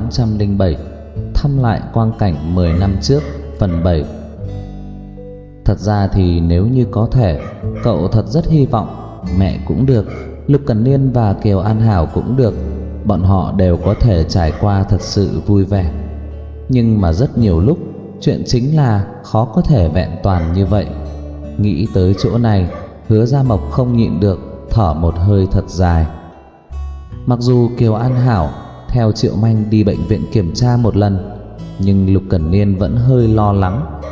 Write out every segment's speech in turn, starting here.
807 thăm lại quang cảnh 10 năm trước phần 7. Thật ra thì nếu như có thể, cậu thật rất hy vọng mẹ cũng được, Lục Cẩn Niên và Kiều An Hảo cũng được, bọn họ đều có thể trải qua thật sự vui vẻ. Nhưng mà rất nhiều lúc chuyện chính là khó có thể vẹn toàn như vậy. Nghĩ tới chỗ này, Hứa Gia Mộc không nhịn được thở một hơi thật dài. Mặc dù Kiều An Hảo theo Triệu Manh đi bệnh viện kiểm tra một lần, nhưng Lục Cẩn Niên vẫn hơi lo lắng.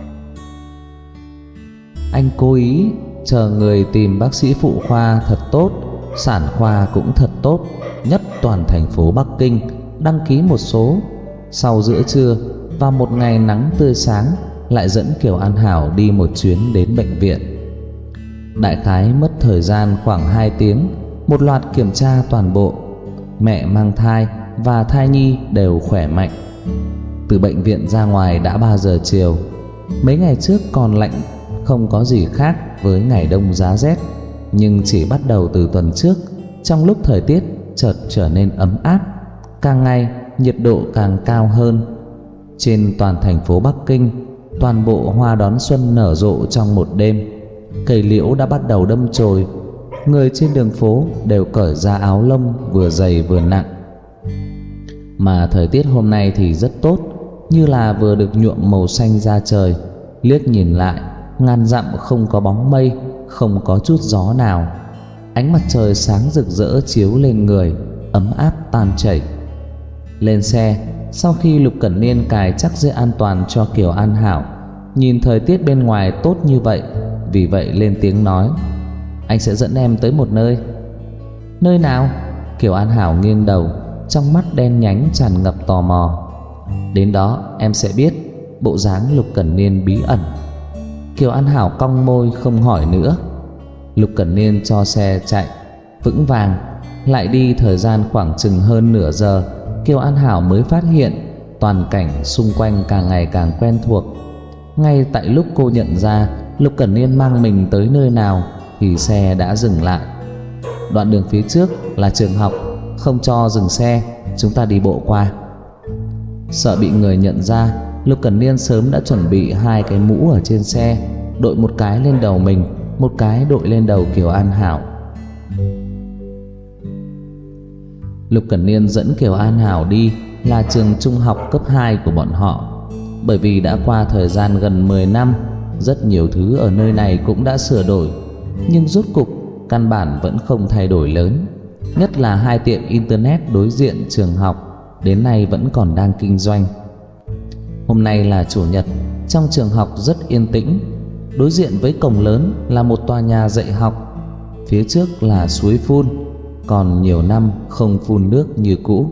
Anh cố ý chờ người tìm bác sĩ phụ khoa thật tốt, sản khoa cũng thật tốt, nhất toàn thành phố Bắc Kinh, đăng ký một số. Sau giữa trưa và một ngày nắng tươi sáng, lại dẫn Kiều An Hảo đi một chuyến đến bệnh viện. Đại khái mất thời gian khoảng 2 tiếng, một loạt kiểm tra toàn bộ. Mẹ mang thai và thai nhi đều khỏe mạnh. Từ bệnh viện ra ngoài đã 3 giờ chiều. Mấy ngày trước còn lạnh không có gì khác với ngày đông giá rét, nhưng chỉ bắt đầu từ tuần trước, trong lúc thời tiết chợt trở nên ấm áp, càng ngày nhiệt độ càng cao hơn. Trên toàn thành phố Bắc Kinh, toàn bộ hoa đón xuân nở rộ trong một đêm. Cây liễu đã bắt đầu đâm chồi, người trên đường phố đều cởi ra áo lông vừa dày vừa nặng. Mà thời tiết hôm nay thì rất tốt, như là vừa được nhuộm màu xanh ra trời. Liếc nhìn lại, ngàn dặm không có bóng mây, không có chút gió nào. Ánh mặt trời sáng rực rỡ chiếu lên người, ấm áp tan chảy. Lên xe, sau khi Lục Cẩn Niên cài chắc dây an toàn cho Kiều An Hảo, nhìn thời tiết bên ngoài tốt như vậy, vì vậy lên tiếng nói: "Anh sẽ dẫn em tới một nơi." "Nơi nào?" Kiều An Hảo nghiêng đầu, trong mắt đen nhánh tràn ngập tò mò. "Đến đó em sẽ biết." Bộ dáng Lục Cẩn Niên bí ẩn. Kiều An Hảo cong môi không hỏi nữa. Lục Cẩn Niên cho xe chạy vững vàng. Lại đi thời gian khoảng chừng hơn nửa giờ, Kiều An Hảo mới phát hiện toàn cảnh xung quanh càng ngày càng quen thuộc. Ngay tại lúc cô nhận ra Lục Cẩn Niên mang mình tới nơi nào thì xe đã dừng lại. "Đoạn đường phía trước là trường học, không cho dừng xe, chúng ta đi bộ qua." Sợ bị người nhận ra, Lục Cẩn Niên sớm đã chuẩn bị 2 cái mũ ở trên xe, đội một cái lên đầu mình, một cái đội lên đầu Kiều An Hảo. Lục Cẩn Niên dẫn Kiều An Hảo đi là trường trung học cấp 2 của bọn họ. Bởi vì đã qua thời gian gần 10 năm, rất nhiều thứ ở nơi này cũng đã sửa đổi, nhưng rốt cục căn bản vẫn không thay đổi lớn. Nhất là 2 tiệm internet đối diện trường học đến nay vẫn còn đang kinh doanh. Hôm nay là chủ nhật, trong trường học rất yên tĩnh. Đối diện với cổng lớn là một tòa nhà dạy học, phía trước là suối phun, còn nhiều năm không phun nước như cũ.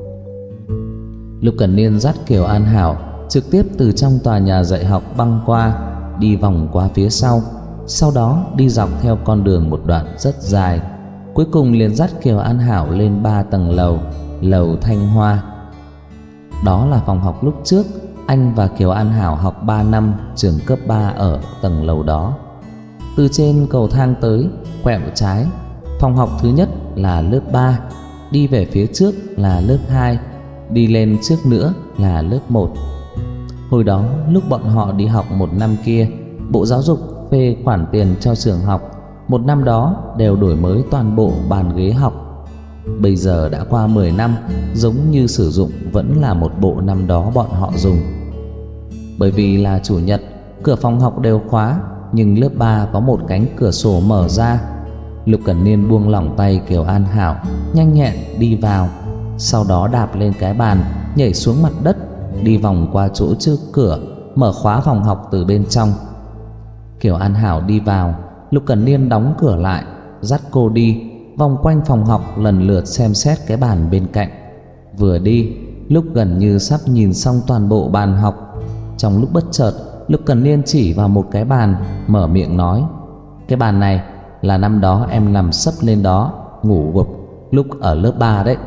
Lục Cẩn Niên dắt Kiều An Hảo trực tiếp từ trong tòa nhà dạy học băng qua, đi vòng qua phía sau đó đi dọc theo con đường một đoạn rất dài, cuối cùng liền dắt Kiều An Hảo lên 3 tầng lầu, lầu Thanh Hoa. Đó là phòng học lúc trước anh và Kiều An Hảo học 3 năm trường cấp 3 ở tầng lầu đó. Từ trên cầu thang tới, quẹo trái, phòng học thứ nhất là lớp 3, đi về phía trước là lớp 2, đi lên trước nữa là lớp 1. Hồi đó lúc bọn họ đi học một năm kia, Bộ Giáo dục phê khoản tiền cho trường học, một năm đó đều đổi mới toàn bộ bàn ghế học. Bây giờ đã qua 10 năm, giống như sử dụng vẫn là một bộ năm đó bọn họ dùng. Bởi vì là chủ nhật, cửa phòng học đều khóa, nhưng lớp 3 có một cánh cửa sổ mở ra. Lục Cẩn Niên buông lỏng tay Kiều An Hảo, nhanh nhẹn đi vào, sau đó đạp lên cái bàn, nhảy xuống mặt đất, đi vòng qua chỗ trước cửa, mở khóa phòng học từ bên trong. Kiều An Hảo đi vào, Lục Cẩn Niên đóng cửa lại, dắt cô đi vòng quanh phòng học, lần lượt xem xét cái bàn bên cạnh. Vừa đi, lúc gần như sắp nhìn xong toàn bộ bàn học, trong lúc bất chợt Lục Cẩn Niên chỉ vào một cái bàn, mở miệng nói: "Cái bàn này là năm đó em nằm sấp lên đó ngủ gục lúc ở lớp 3 đấy."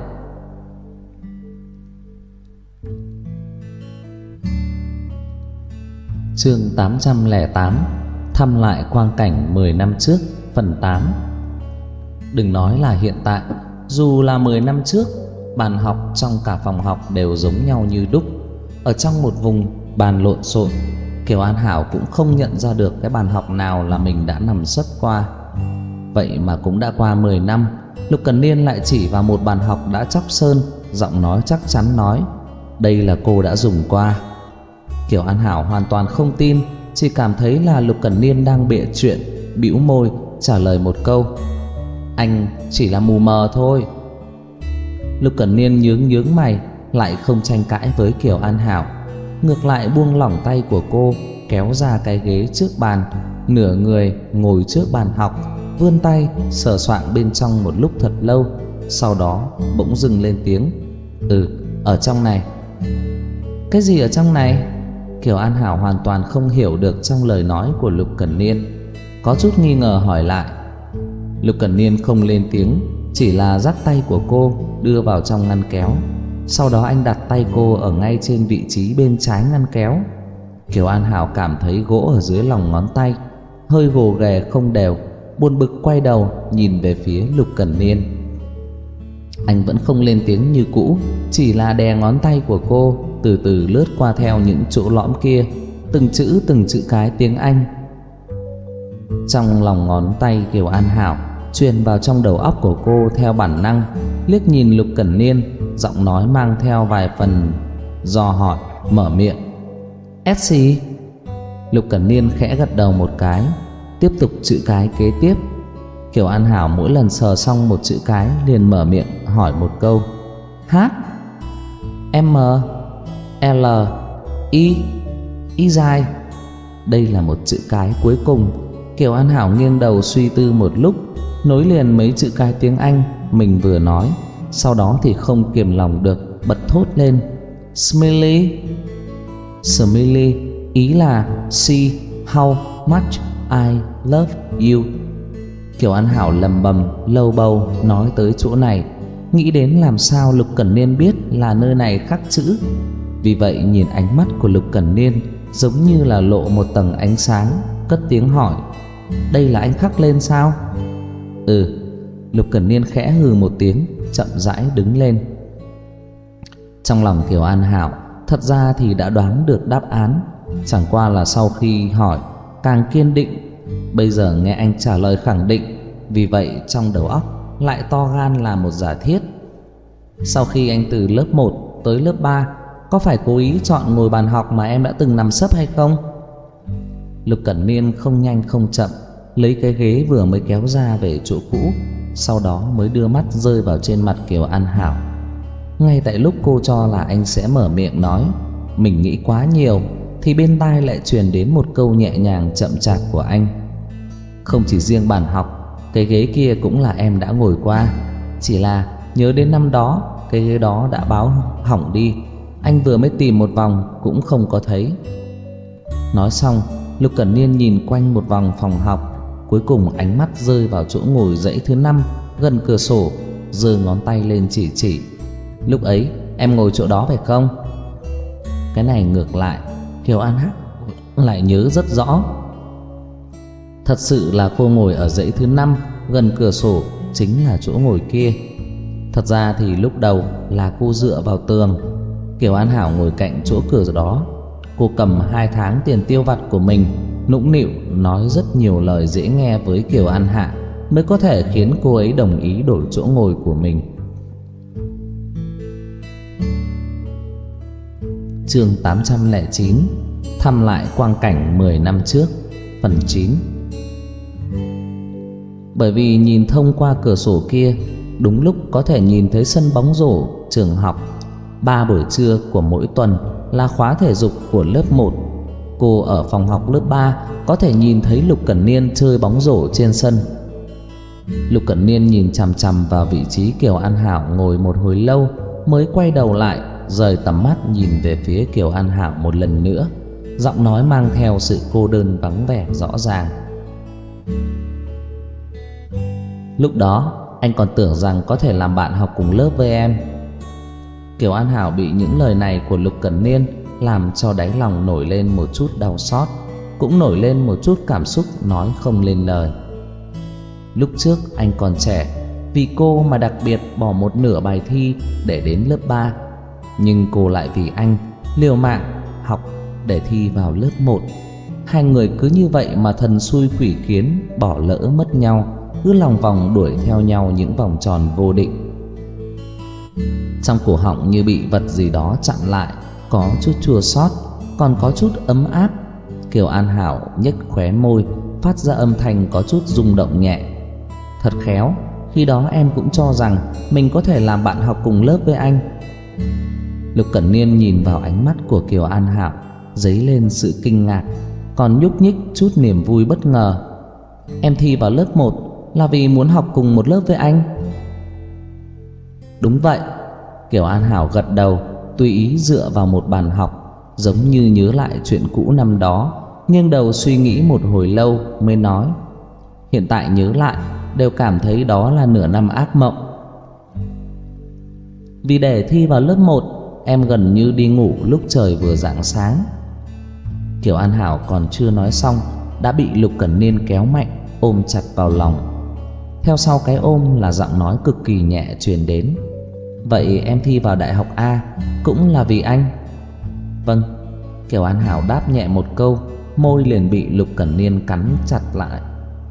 Chương 808 thăm lại quang cảnh 10 năm trước phần 8. Đừng nói là hiện tại, dù là 10 năm trước, Bàn học trong cả phòng học đều giống nhau như đúc. Ở trong một vùng bàn lộn xộn, Kiều An Hảo cũng không nhận ra được cái bàn học nào là mình đã nằm sấp qua. Vậy mà cũng đã qua 10 năm, Lục Cẩn Niên lại chỉ vào một bàn học đã chóc sơn, giọng nói chắc chắn nói: đây là cô đã dùng qua. Kiều An Hảo hoàn toàn không tin, chỉ cảm thấy là Lục Cẩn Niên đang bịa chuyện, bĩu môi trả lời một câu: anh chỉ là mù mờ thôi. Lục Cẩn Niên nhướng mày, lại không tranh cãi với Kiều An Hảo, ngược lại buông lỏng tay của cô, kéo ra cái ghế trước bàn, nửa người ngồi trước bàn học, vươn tay sờ soạng bên trong một lúc thật lâu, sau đó bỗng dưng lên tiếng: ở trong này. Cái gì ở trong này? Kiều An Hảo hoàn toàn không hiểu được trong lời nói của Lục Cẩn Niên, có chút nghi ngờ hỏi lại. Lục Cẩn Niên không lên tiếng, chỉ là dắt tay của cô đưa vào trong ngăn kéo. Sau đó anh đặt tay cô ở ngay trên vị trí bên trái ngăn kéo. Kiều An Hảo cảm thấy gỗ ở dưới lòng ngón tay hơi gồ ghề không đều, buồn bực quay đầu nhìn về phía Lục Cẩn Niên. Anh vẫn không lên tiếng như cũ, chỉ là đè ngón tay của cô từ từ lướt qua theo những chỗ lõm kia, từng chữ cái tiếng Anh. Trong lòng ngón tay Kiều An Hảo truyền vào trong đầu óc của cô theo bản năng, liếc nhìn Lục Cẩn Niên, giọng nói mang theo vài phần dò hỏi, mở miệng: SC. Lục Cẩn Niên khẽ gật đầu một cái, tiếp tục chữ cái kế tiếp. Kiều An Hảo mỗi lần sờ xong một chữ cái liền mở miệng hỏi một câu: H, M, L, I, Y dài. Đây là một chữ cái cuối cùng. Kiều An Hảo nghiêng đầu suy tư một lúc, nối liền mấy chữ cái tiếng Anh mình vừa nói, sau đó thì không kiềm lòng được bật thốt lên: Smiley. Smiley ý là see how much I love you. Kiều An Hảo lầm bầm lâu bầu nói tới chỗ này, nghĩ đến làm sao Lục Cẩn Niên biết là nơi này khắc chữ. Vì vậy nhìn ánh mắt của Lục Cẩn Niên giống như là lộ một tầng ánh sáng, cất tiếng hỏi: đây là anh khắc lên sao? Lục Cẩn Niên khẽ hừ một tiếng, chậm rãi đứng lên. Trong lòng Kiều An Hảo thật ra thì đã đoán được đáp án, chẳng qua là sau khi hỏi càng kiên định. Bây giờ nghe anh trả lời khẳng định, vì vậy trong đầu óc lại to gan làm một giả thiết. Sau khi anh từ lớp 1 tới lớp 3, có phải cố ý chọn ngồi bàn học mà em đã từng nằm sấp hay không? Lục Cẩn Niên không nhanh không chậm lấy cái ghế vừa mới kéo ra về chỗ cũ, sau đó mới đưa mắt rơi vào trên mặt Kiều An Hảo. Ngay tại lúc cô cho là anh sẽ mở miệng nói mình nghĩ quá nhiều, thì bên tai lại truyền đến một câu nhẹ nhàng chậm chạp của anh: không chỉ riêng bàn học, cái ghế kia cũng là em đã ngồi qua. Chỉ là nhớ đến năm đó cái ghế đó đã báo hỏng đi, anh vừa mới tìm một vòng cũng không có thấy. Nói xong, Lục Cẩn Niên nhìn quanh một vòng phòng học, cuối cùng ánh mắt rơi vào chỗ ngồi dãy thứ 5 gần cửa sổ, giơ ngón tay lên chỉ: lúc ấy em ngồi chỗ đó phải không? Cái này ngược lại, Kiều An Hảo lại nhớ rất rõ. Thật sự là cô ngồi ở dãy thứ 5 gần cửa sổ, chính là chỗ ngồi kia. Thật ra thì lúc đầu là cô dựa vào tường, Kiều An Hảo ngồi cạnh chỗ cửa đó. Cô cầm 2 tháng tiền tiêu vặt của mình, nũng nịu nói rất nhiều lời dễ nghe với Kiều An Hạ, mới có thể khiến cô ấy đồng ý đổi chỗ ngồi của mình. Chương 809: thăm lại quang cảnh 10 năm trước, phần 9. Bởi vì nhìn thông qua cửa sổ kia, đúng lúc có thể nhìn thấy sân bóng rổ trường học. 3 buổi trưa của mỗi tuần là khóa thể dục của lớp 1. Cô ở phòng học lớp 3 có thể nhìn thấy Lục Cẩn Niên chơi bóng rổ trên sân. Lục Cẩn Niên nhìn chằm chằm vào vị trí Kiều An Hảo ngồi một hồi lâu, mới quay đầu lại, rời tầm mắt nhìn về phía Kiều An Hảo một lần nữa, giọng nói mang theo sự cô đơn vắng vẻ rõ ràng: lúc đó anh còn tưởng rằng có thể làm bạn học cùng lớp với em. Kiều An Hảo bị những lời này của Lục Cẩn Niên làm cho đáy lòng nổi lên một chút đau xót, cũng nổi lên một chút cảm xúc nói không lên lời. Lúc trước anh còn trẻ, vì cô mà đặc biệt bỏ một nửa bài thi để đến lớp 3. Nhưng cô lại vì anh liều mạng học để thi vào lớp 1. Hai người cứ như vậy mà thần xui quỷ khiến, bỏ lỡ mất nhau, cứ lòng vòng đuổi theo nhau những vòng tròn vô định. Trong cổ họng như bị vật gì đó chặn lại, có chút chua xót, còn có chút ấm áp. Kiều An Hảo nhếch khóe môi, phát ra âm thanh có chút rung động nhẹ. Thật khéo, khi đó em cũng cho rằng mình có thể làm bạn học cùng lớp với anh. Lục Cẩn Niên nhìn vào ánh mắt của Kiều An Hảo, dấy lên sự kinh ngạc, còn nhúc nhích chút niềm vui bất ngờ. Em thi vào lớp 1 là vì muốn học cùng một lớp với anh. Đúng vậy. Kiều An Hảo gật đầu, tùy ý dựa vào một bàn học, giống như nhớ lại chuyện cũ năm đó, nghiêng đầu suy nghĩ một hồi lâu mới nói. Hiện tại nhớ lại đều cảm thấy đó là nửa năm ác mộng. Vì để thi vào lớp 1, em gần như đi ngủ lúc trời vừa rạng sáng. Kiều An Hảo còn chưa nói xong đã bị Lục Cẩn Niên kéo mạnh, ôm chặt vào lòng. Theo sau cái ôm là giọng nói cực kỳ nhẹ truyền đến. Vậy em thi vào Đại học A cũng là vì anh? Vâng. Kiều An Hảo đáp nhẹ một câu, môi liền bị Lục Cẩn Niên cắn chặt lại.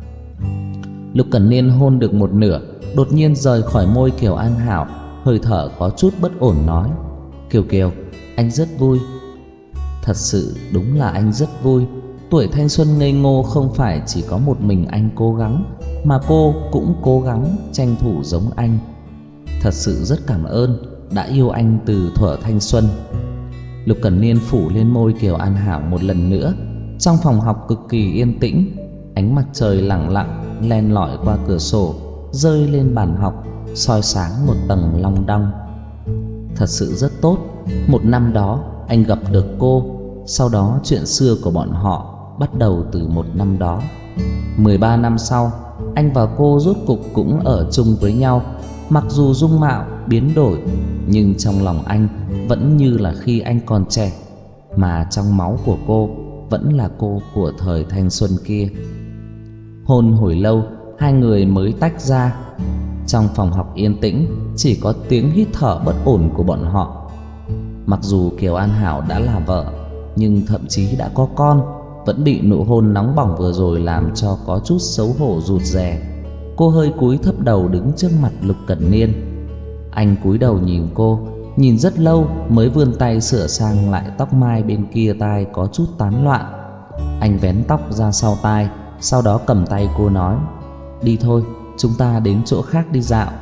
Lục Cẩn Niên hôn được một nửa, đột nhiên rời khỏi môi Kiều An Hảo, hơi thở có chút bất ổn nói. Kiều Kiều, anh rất vui. Thật sự đúng là anh rất vui. Tuổi thanh xuân ngây ngô không phải chỉ có một mình anh cố gắng, mà cô cũng cố gắng tranh thủ giống anh. Thật sự rất cảm ơn đã yêu anh từ thuở thanh xuân. Lục Cẩn Niên phủ lên môi Kiều An Hảo một lần nữa. Trong phòng học cực kỳ yên tĩnh, ánh mặt trời lặng lặng len lỏi qua cửa sổ, rơi lên bàn học, soi sáng một tầng long đong. Thật sự rất tốt. Một năm đó anh gặp được cô, sau đó chuyện xưa của bọn họ bắt đầu từ một năm đó. 13 năm sau, anh và cô rốt cục cũng ở chung với nhau. Mặc dù dung mạo biến đổi, nhưng trong lòng anh vẫn như là khi anh còn trẻ, mà trong máu của cô vẫn là cô của thời thanh xuân kia. Hôn hồi lâu, hai người mới tách ra. Trong phòng học yên tĩnh, chỉ có tiếng hít thở bất ổn của bọn họ. Mặc dù Kiều An Hảo đã là vợ, nhưng thậm chí đã có con, vẫn bị nụ hôn nóng bỏng vừa rồi làm cho có chút xấu hổ rụt rè. Cô hơi cúi thấp đầu đứng trước mặt Lục Cẩn Niên. Anh cúi đầu nhìn cô, nhìn rất lâu mới vươn tay sửa sang lại tóc mai bên kia tai có chút tán loạn. Anh vén tóc ra sau tai, sau đó cầm tay cô nói. Đi thôi, chúng ta đến chỗ khác đi dạo.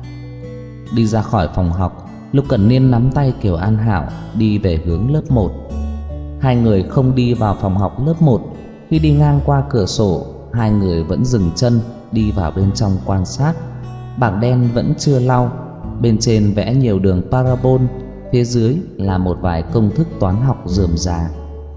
Đi ra khỏi phòng học, Lục Cẩn Niên nắm tay Kiều An Hảo đi về hướng lớp 1. Hai người không đi vào phòng học lớp 1. Khi đi ngang qua cửa sổ, hai người vẫn dừng chân đi vào bên trong quan sát. Bảng đen vẫn chưa lau, bên trên vẽ nhiều đường parabol, phía dưới là một vài công thức toán học rườm rà.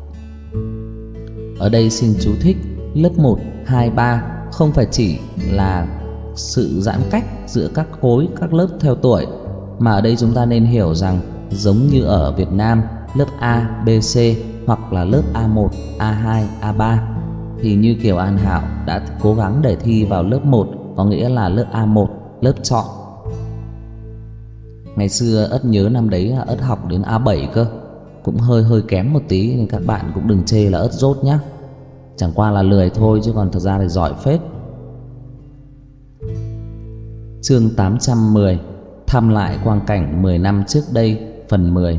Ở đây xin chú thích, lớp 1, 2, 3 không phải chỉ là sự giãn cách giữa các khối, các lớp theo tuổi, mà ở đây chúng ta nên hiểu rằng giống như ở Việt Nam, lớp A, B, C hoặc là lớp A1, A2, A3, thì như Kiều An Hảo đã cố gắng để thi vào lớp 1, có nghĩa là lớp A1, lớp chọn. Ngày xưa Ất nhớ năm đấy là Ất học đến A7 cơ, cũng hơi kém một tí, nên các bạn cũng đừng chê là Ất dốt nhá. Chẳng qua là lười thôi chứ còn thật ra thì giỏi phết. Chương 810, thăm lại quang cảnh 10 năm trước đây, phần 10.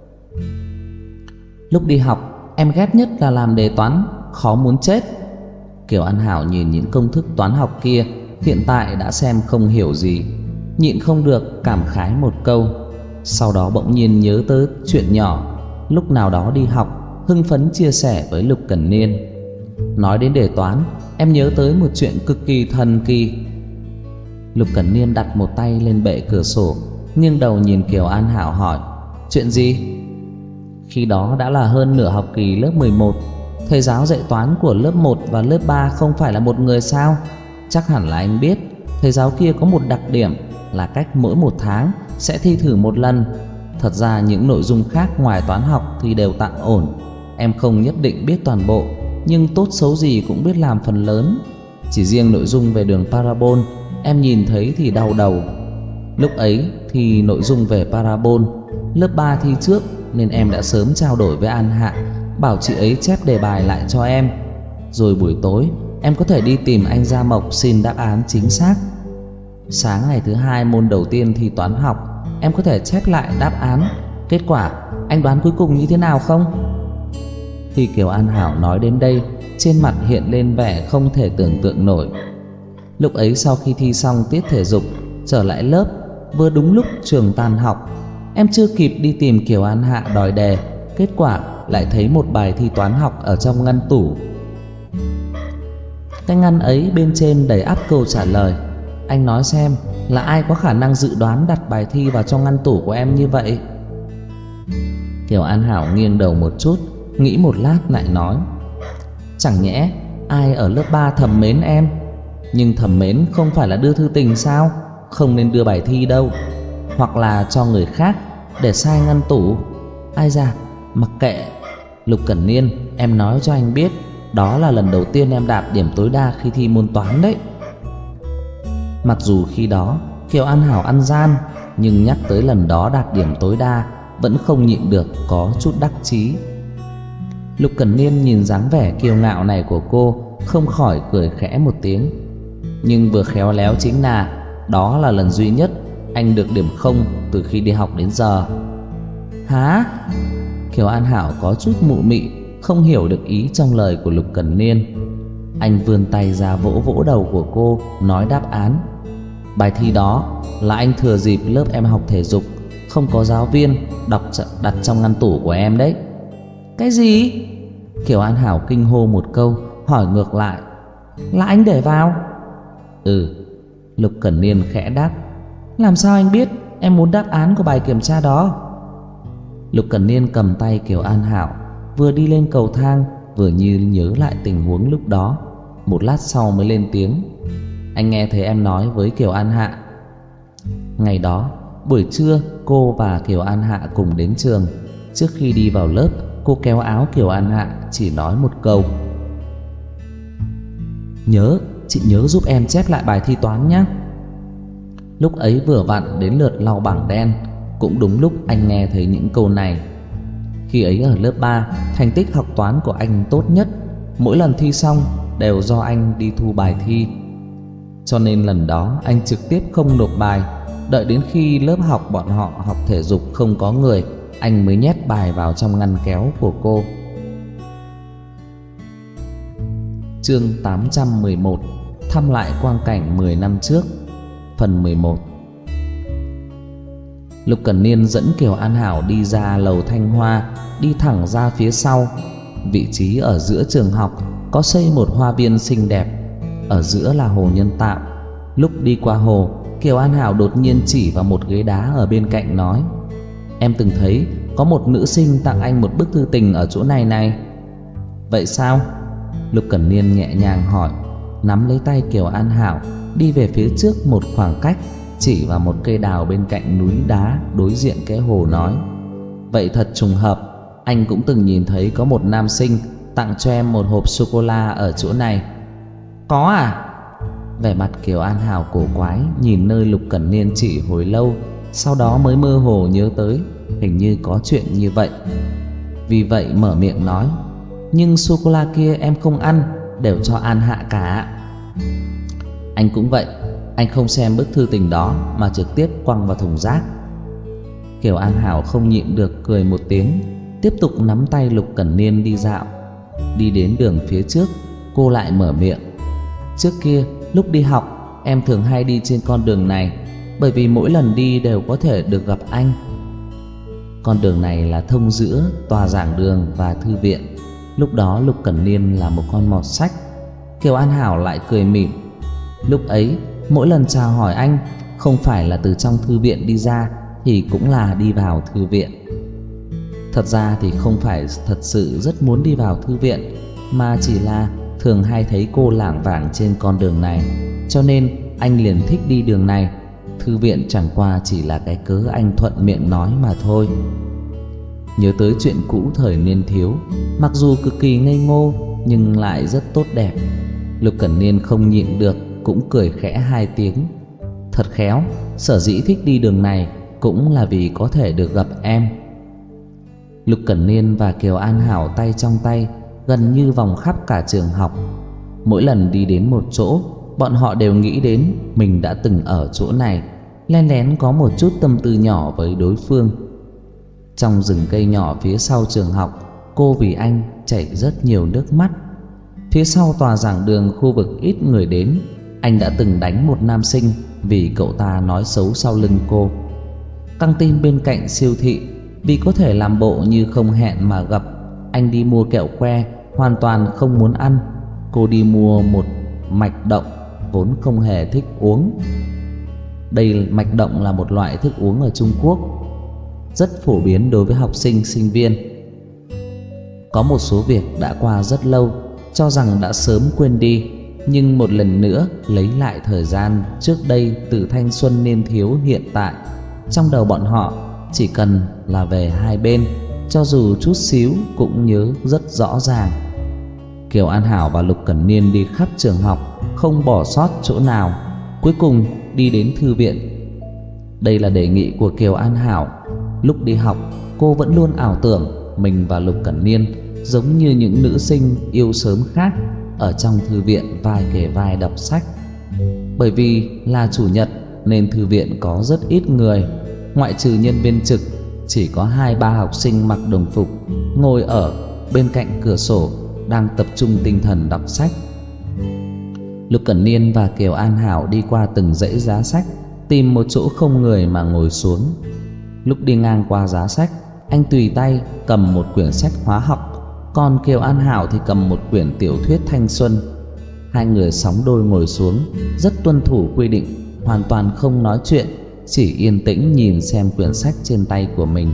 Lúc đi học, em ghét nhất là làm đề toán, khó muốn chết. Kiều An Hảo nhìn những công thức toán học kia, hiện tại đã xem không hiểu gì, nhịn không được cảm khái một câu. Sau đó bỗng nhiên nhớ tới chuyện nhỏ, lúc nào đó đi học, hưng phấn chia sẻ với Lục Cẩn Niên. Nói đến đề toán, em nhớ tới một chuyện cực kỳ thần kỳ. Lục Cẩn Niên đặt một tay lên bệ cửa sổ, nghiêng đầu nhìn Kiều An Hảo hỏi. Chuyện gì? Khi đó đã là hơn nửa học kỳ lớp 11, thầy giáo dạy toán của lớp 1 và lớp 3 không phải là một người sao? Chắc hẳn là anh biết, thầy giáo kia có một đặc điểm là cách mỗi một tháng sẽ thi thử một lần. Thật ra những nội dung khác ngoài toán học thì đều tạm ổn. Em không nhất định biết toàn bộ, nhưng tốt xấu gì cũng biết làm phần lớn. Chỉ riêng nội dung về đường parabol, em nhìn thấy thì đau đầu. Lúc ấy thì nội dung về parabol, lớp 3 thi trước nên em đã sớm trao đổi với An Hạ, bảo chị ấy chép đề bài lại cho em. Rồi buổi tối em có thể đi tìm anh Gia Mộc xin đáp án chính xác. Sáng ngày thứ 2 môn đầu tiên thi toán học, em có thể chép lại đáp án. Kết quả anh đoán cuối cùng như thế nào không? Khi Kiều An Hảo nói đến đây, trên mặt hiện lên vẻ không thể tưởng tượng nổi. Lúc ấy sau khi thi xong tiết thể dục, trở lại lớp, vừa đúng lúc trường tan học. Em chưa kịp đi tìm Kiều An Hạ đòi đề, kết quả lại thấy một bài thi toán học ở trong ngăn tủ. Cái ngăn ấy bên trên đầy ắp câu trả lời. Anh nói xem là ai có khả năng dự đoán đặt bài thi vào trong ngăn tủ của em như vậy? Kiều An Hảo nghiêng đầu một chút, nghĩ một lát lại nói: chẳng nhẽ ai ở lớp 3 thầm mến em? Nhưng thầm mến không phải là đưa thư tình sao? Không nên đưa bài thi đâu. Hoặc là cho người khác để sai ngăn tủ. Ai da, mặc kệ. Lục Cẩn Niên, em nói cho anh biết, đó là lần đầu tiên em đạt điểm tối đa khi thi môn toán đấy. Mặc dù khi đó Kiều An Hảo ăn gian, nhưng nhắc tới lần đó đạt điểm tối đa vẫn không nhịn được có chút đắc chí. Lục Cẩn Niên nhìn dáng vẻ kiêu ngạo này của cô, không khỏi cười khẽ một tiếng. Nhưng vừa khéo léo chính là đó là lần duy nhất anh được điểm 0 từ khi đi học đến giờ. Hả? Kiều An Hảo có chút mụ mị, không hiểu được ý trong lời của Lục Cẩn Niên. Anh vươn tay ra vỗ vỗ đầu của cô, nói đáp án. Bài thi đó là anh thừa dịp lớp em học thể dục, không có giáo viên, đặt trong ngăn tủ của em đấy. Cái gì? Kiều An Hảo kinh hô một câu, hỏi ngược lại: là anh để vào? Ừ. Lục Cẩn Niên khẽ đáp. Làm sao anh biết em muốn đáp án của bài kiểm tra đó? Lục Cẩn Niên cầm tay Kiều An Hảo, vừa đi lên cầu thang, vừa như nhớ lại tình huống lúc đó. Một lát sau mới lên tiếng: anh nghe thấy em nói với Kiều An Hạ. Ngày đó buổi trưa, cô và Kiều An Hạ cùng đến trường. Trước khi đi vào lớp, cô kéo áo Kiều An Hạ, chỉ nói một câu: chị nhớ giúp em chép lại bài thi toán nhé. Lúc ấy vừa vặn đến lượt lau bảng đen, cũng đúng lúc anh nghe thấy những câu này. Khi ấy ở lớp 3, thành tích học toán của anh tốt nhất. Mỗi lần thi xong đều do anh đi thu bài thi. Cho nên lần đó anh trực tiếp không nộp bài, đợi đến khi lớp học bọn họ học thể dục không có người, anh mới nhét bài vào trong ngăn kéo của cô. Chương 811: thăm lại quang cảnh 10 năm trước. Phần 11. Lục Cẩn Niên dẫn Kiều An Hảo đi ra lầu Thanh Hoa, đi thẳng ra phía sau. Vị trí ở giữa trường học có xây một hoa viên xinh đẹp, ở giữa là hồ nhân tạo. Lúc đi qua hồ, Kiều An Hảo đột nhiên chỉ vào một ghế đá ở bên cạnh nói: em từng thấy có một nữ sinh tặng anh một bức thư tình ở chỗ này này. Vậy sao? Lục Cẩn Niên nhẹ nhàng hỏi, nắm lấy tay Kiều An Hảo, đi về phía trước một khoảng cách, chỉ vào một cây đào bên cạnh núi đá đối diện cái hồ nói: vậy thật trùng hợp, anh cũng từng nhìn thấy có một nam sinh tặng cho em một hộp sô-cô-la ở chỗ này. Có à? Vẻ mặt Kiều An Hảo cổ quái nhìn nơi Lục Cẩn Niên chỉ hồi lâu, sau đó mới mơ hồ nhớ tới hình như có chuyện như vậy. Vì vậy mở miệng nói: nhưng sô-cô-la kia em không ăn, đều cho An Hạ cả. Anh cũng vậy, anh không xem bức thư tình đó mà trực tiếp quăng vào thùng rác. Kiều An Hảo không nhịn được cười một tiếng, tiếp tục nắm tay Lục Cẩn Niên đi dạo. Đi đến đường phía trước, cô lại mở miệng: trước kia lúc đi học em thường hay đi trên con đường này, bởi vì mỗi lần đi đều có thể được gặp anh. Con đường này là thông giữa tòa giảng đường và thư viện. Lúc đó Lục Cẩn Niên là một con mọt sách. Kiều An Hảo lại cười mỉm: lúc ấy mỗi lần chào hỏi anh, không phải là từ trong thư viện đi ra thì cũng là đi vào thư viện. Thật ra thì không phải thật sự rất muốn đi vào thư viện, mà chỉ là thường hay thấy cô lảng vảng trên con đường này, cho nên anh liền thích đi đường này. Thư viện chẳng qua chỉ là cái cớ anh thuận miệng nói mà thôi. Nhớ tới chuyện cũ thời niên thiếu, mặc dù cực kỳ ngây ngô nhưng lại rất tốt đẹp, Lục Cẩn Niên không nhịn được cũng cười khẽ hai tiếng, Thật khéo, sở dĩ thích đi đường này cũng là vì có thể được gặp em. Lục Cẩn Niên và Kiều An Hảo tay trong tay, gần như vòng khắp cả trường học. Mỗi lần đi đến một chỗ, bọn họ đều nghĩ đến mình đã từng ở chỗ này, len lén có một chút tâm tư nhỏ với đối phương. Trong rừng cây nhỏ phía sau trường học, cô vì anh chảy rất nhiều nước mắt. Phía sau tòa giảng đường khu vực ít người đến, anh đã từng đánh một nam sinh vì cậu ta nói xấu sau lưng cô. Căng tin bên cạnh siêu thị, vì có thể làm bộ như không hẹn mà gặp, anh đi mua kẹo que hoàn toàn không muốn ăn. Cô đi mua một mạch động vốn không hề thích uống. Đây, mạch động là một loại thức uống ở Trung Quốc, rất phổ biến đối với học sinh, sinh viên. Có một số việc đã qua rất lâu, cho rằng đã sớm quên đi, nhưng một lần nữa lấy lại thời gian trước đây từ thanh xuân niên thiếu hiện tại. Trong đầu bọn họ chỉ cần là về hai bên, cho dù chút xíu cũng nhớ rất rõ ràng. Kiều An Hảo và Lục Cẩn Niên đi khắp trường học, không bỏ sót chỗ nào, cuối cùng đi đến thư viện. Đây là đề nghị của Kiều An Hảo. Lúc đi học, cô vẫn luôn ảo tưởng mình và Lục Cẩn Niên giống như những nữ sinh yêu sớm khác, ở trong thư viện vai kề vai đọc sách. Bởi vì là chủ nhật nên thư viện có rất ít người, ngoại trừ nhân viên trực, chỉ có 2-3 học sinh mặc đồng phục ngồi ở bên cạnh cửa sổ đang tập trung tinh thần đọc sách. Lục Cẩn Niên và Kiều An Hảo đi qua từng dãy giá sách, tìm một chỗ không người mà ngồi xuống. Lúc đi ngang qua giá sách, anh tùy tay cầm một quyển sách hóa học, còn Kiều An Hảo thì cầm một quyển tiểu thuyết thanh xuân. Hai người sóng đôi ngồi xuống, rất tuân thủ quy định, hoàn toàn không nói chuyện, chỉ yên tĩnh nhìn xem quyển sách trên tay của mình.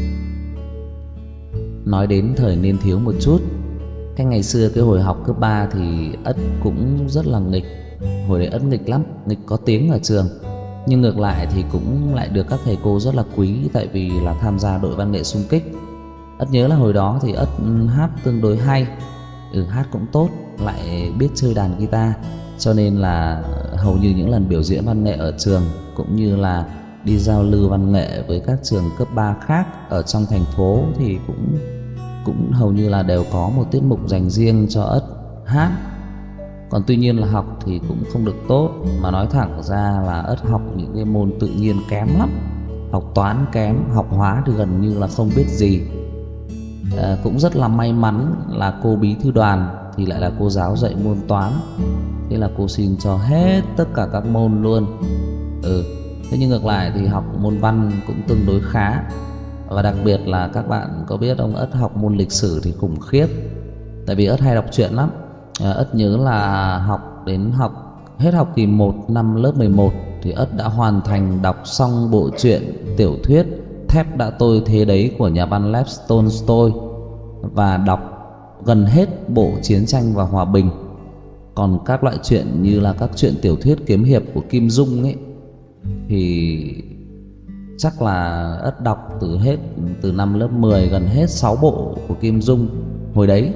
Nói đến thời niên thiếu một chút, cái ngày xưa cái hồi học cấp 3 thì Ất cũng rất là nghịch. Hồi đấy Ất nghịch lắm, nghịch có tiếng ở trường. Nhưng ngược lại thì cũng lại được các thầy cô rất là quý, tại vì là tham gia đội văn nghệ xung kích. Ất nhớ là hồi đó thì Ất hát tương đối hay, hát cũng tốt, lại biết chơi đàn guitar, cho nên là hầu như những lần biểu diễn văn nghệ ở trường cũng như là đi giao lưu văn nghệ với các trường cấp 3 khác ở trong thành phố thì cũng hầu như là đều có một tiết mục dành riêng cho Ất hát. Còn tuy nhiên là học thì cũng không được tốt, mà nói thẳng ra là Ất học những cái môn tự nhiên kém lắm, học toán kém, học hóa thì gần như là không biết gì. Cũng rất là may mắn là cô bí thư đoàn thì lại là cô giáo dạy môn toán, thế là cô xin cho hết tất cả các môn luôn. Thế nhưng ngược lại thì học môn văn cũng tương đối khá. Và đặc biệt là các bạn có biết ông Ất học môn lịch sử thì khủng khiếp, tại vì Ất hay đọc truyện lắm. Ất nhớ là hết học kỳ 1 năm lớp 11 thì Ất đã hoàn thành đọc xong bộ truyện tiểu thuyết Thép Đã Tôi Thế Đấy của nhà văn Lev Tolstoy, và đọc gần hết bộ Chiến Tranh và Hòa Bình. Còn các loại truyện như là các truyện tiểu thuyết kiếm hiệp của Kim Dung ấy thì chắc là Ất đọc từ năm lớp 10 gần hết 6 bộ của Kim Dung hồi đấy.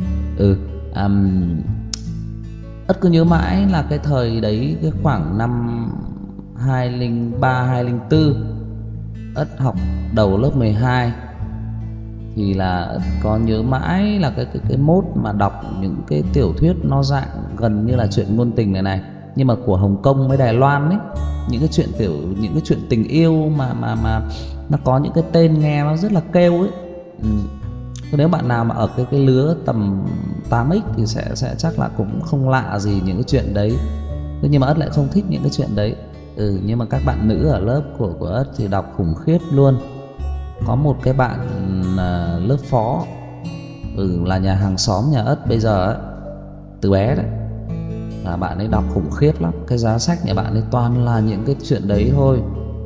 Ất cứ nhớ mãi là cái thời đấy, cái khoảng năm 2003 2004, Ất học đầu lớp 12 thì là Ất có nhớ mãi là cái mốt mà đọc những cái tiểu thuyết nó dạng gần như là chuyện ngôn tình này nhưng mà của Hồng Kông với Đài Loan ấy, những cái chuyện tình yêu mà nó có những cái tên nghe nó rất là kêu ấy. Nếu bạn nào mà ở cái lứa tầm 8x thì sẽ chắc là cũng không lạ gì những cái chuyện đấy. Thế nhưng mà Ất lại không thích những cái chuyện đấy. Nhưng mà các bạn nữ ở lớp của Ất thì đọc khủng khiếp luôn. Có một cái bạn lớp phó, là nhà hàng xóm nhà Ất bây giờ ấy, từ bé đấy, là bạn ấy đọc khủng khiếp lắm. Cái giá sách nhà bạn ấy toàn là những cái chuyện đấy thôi.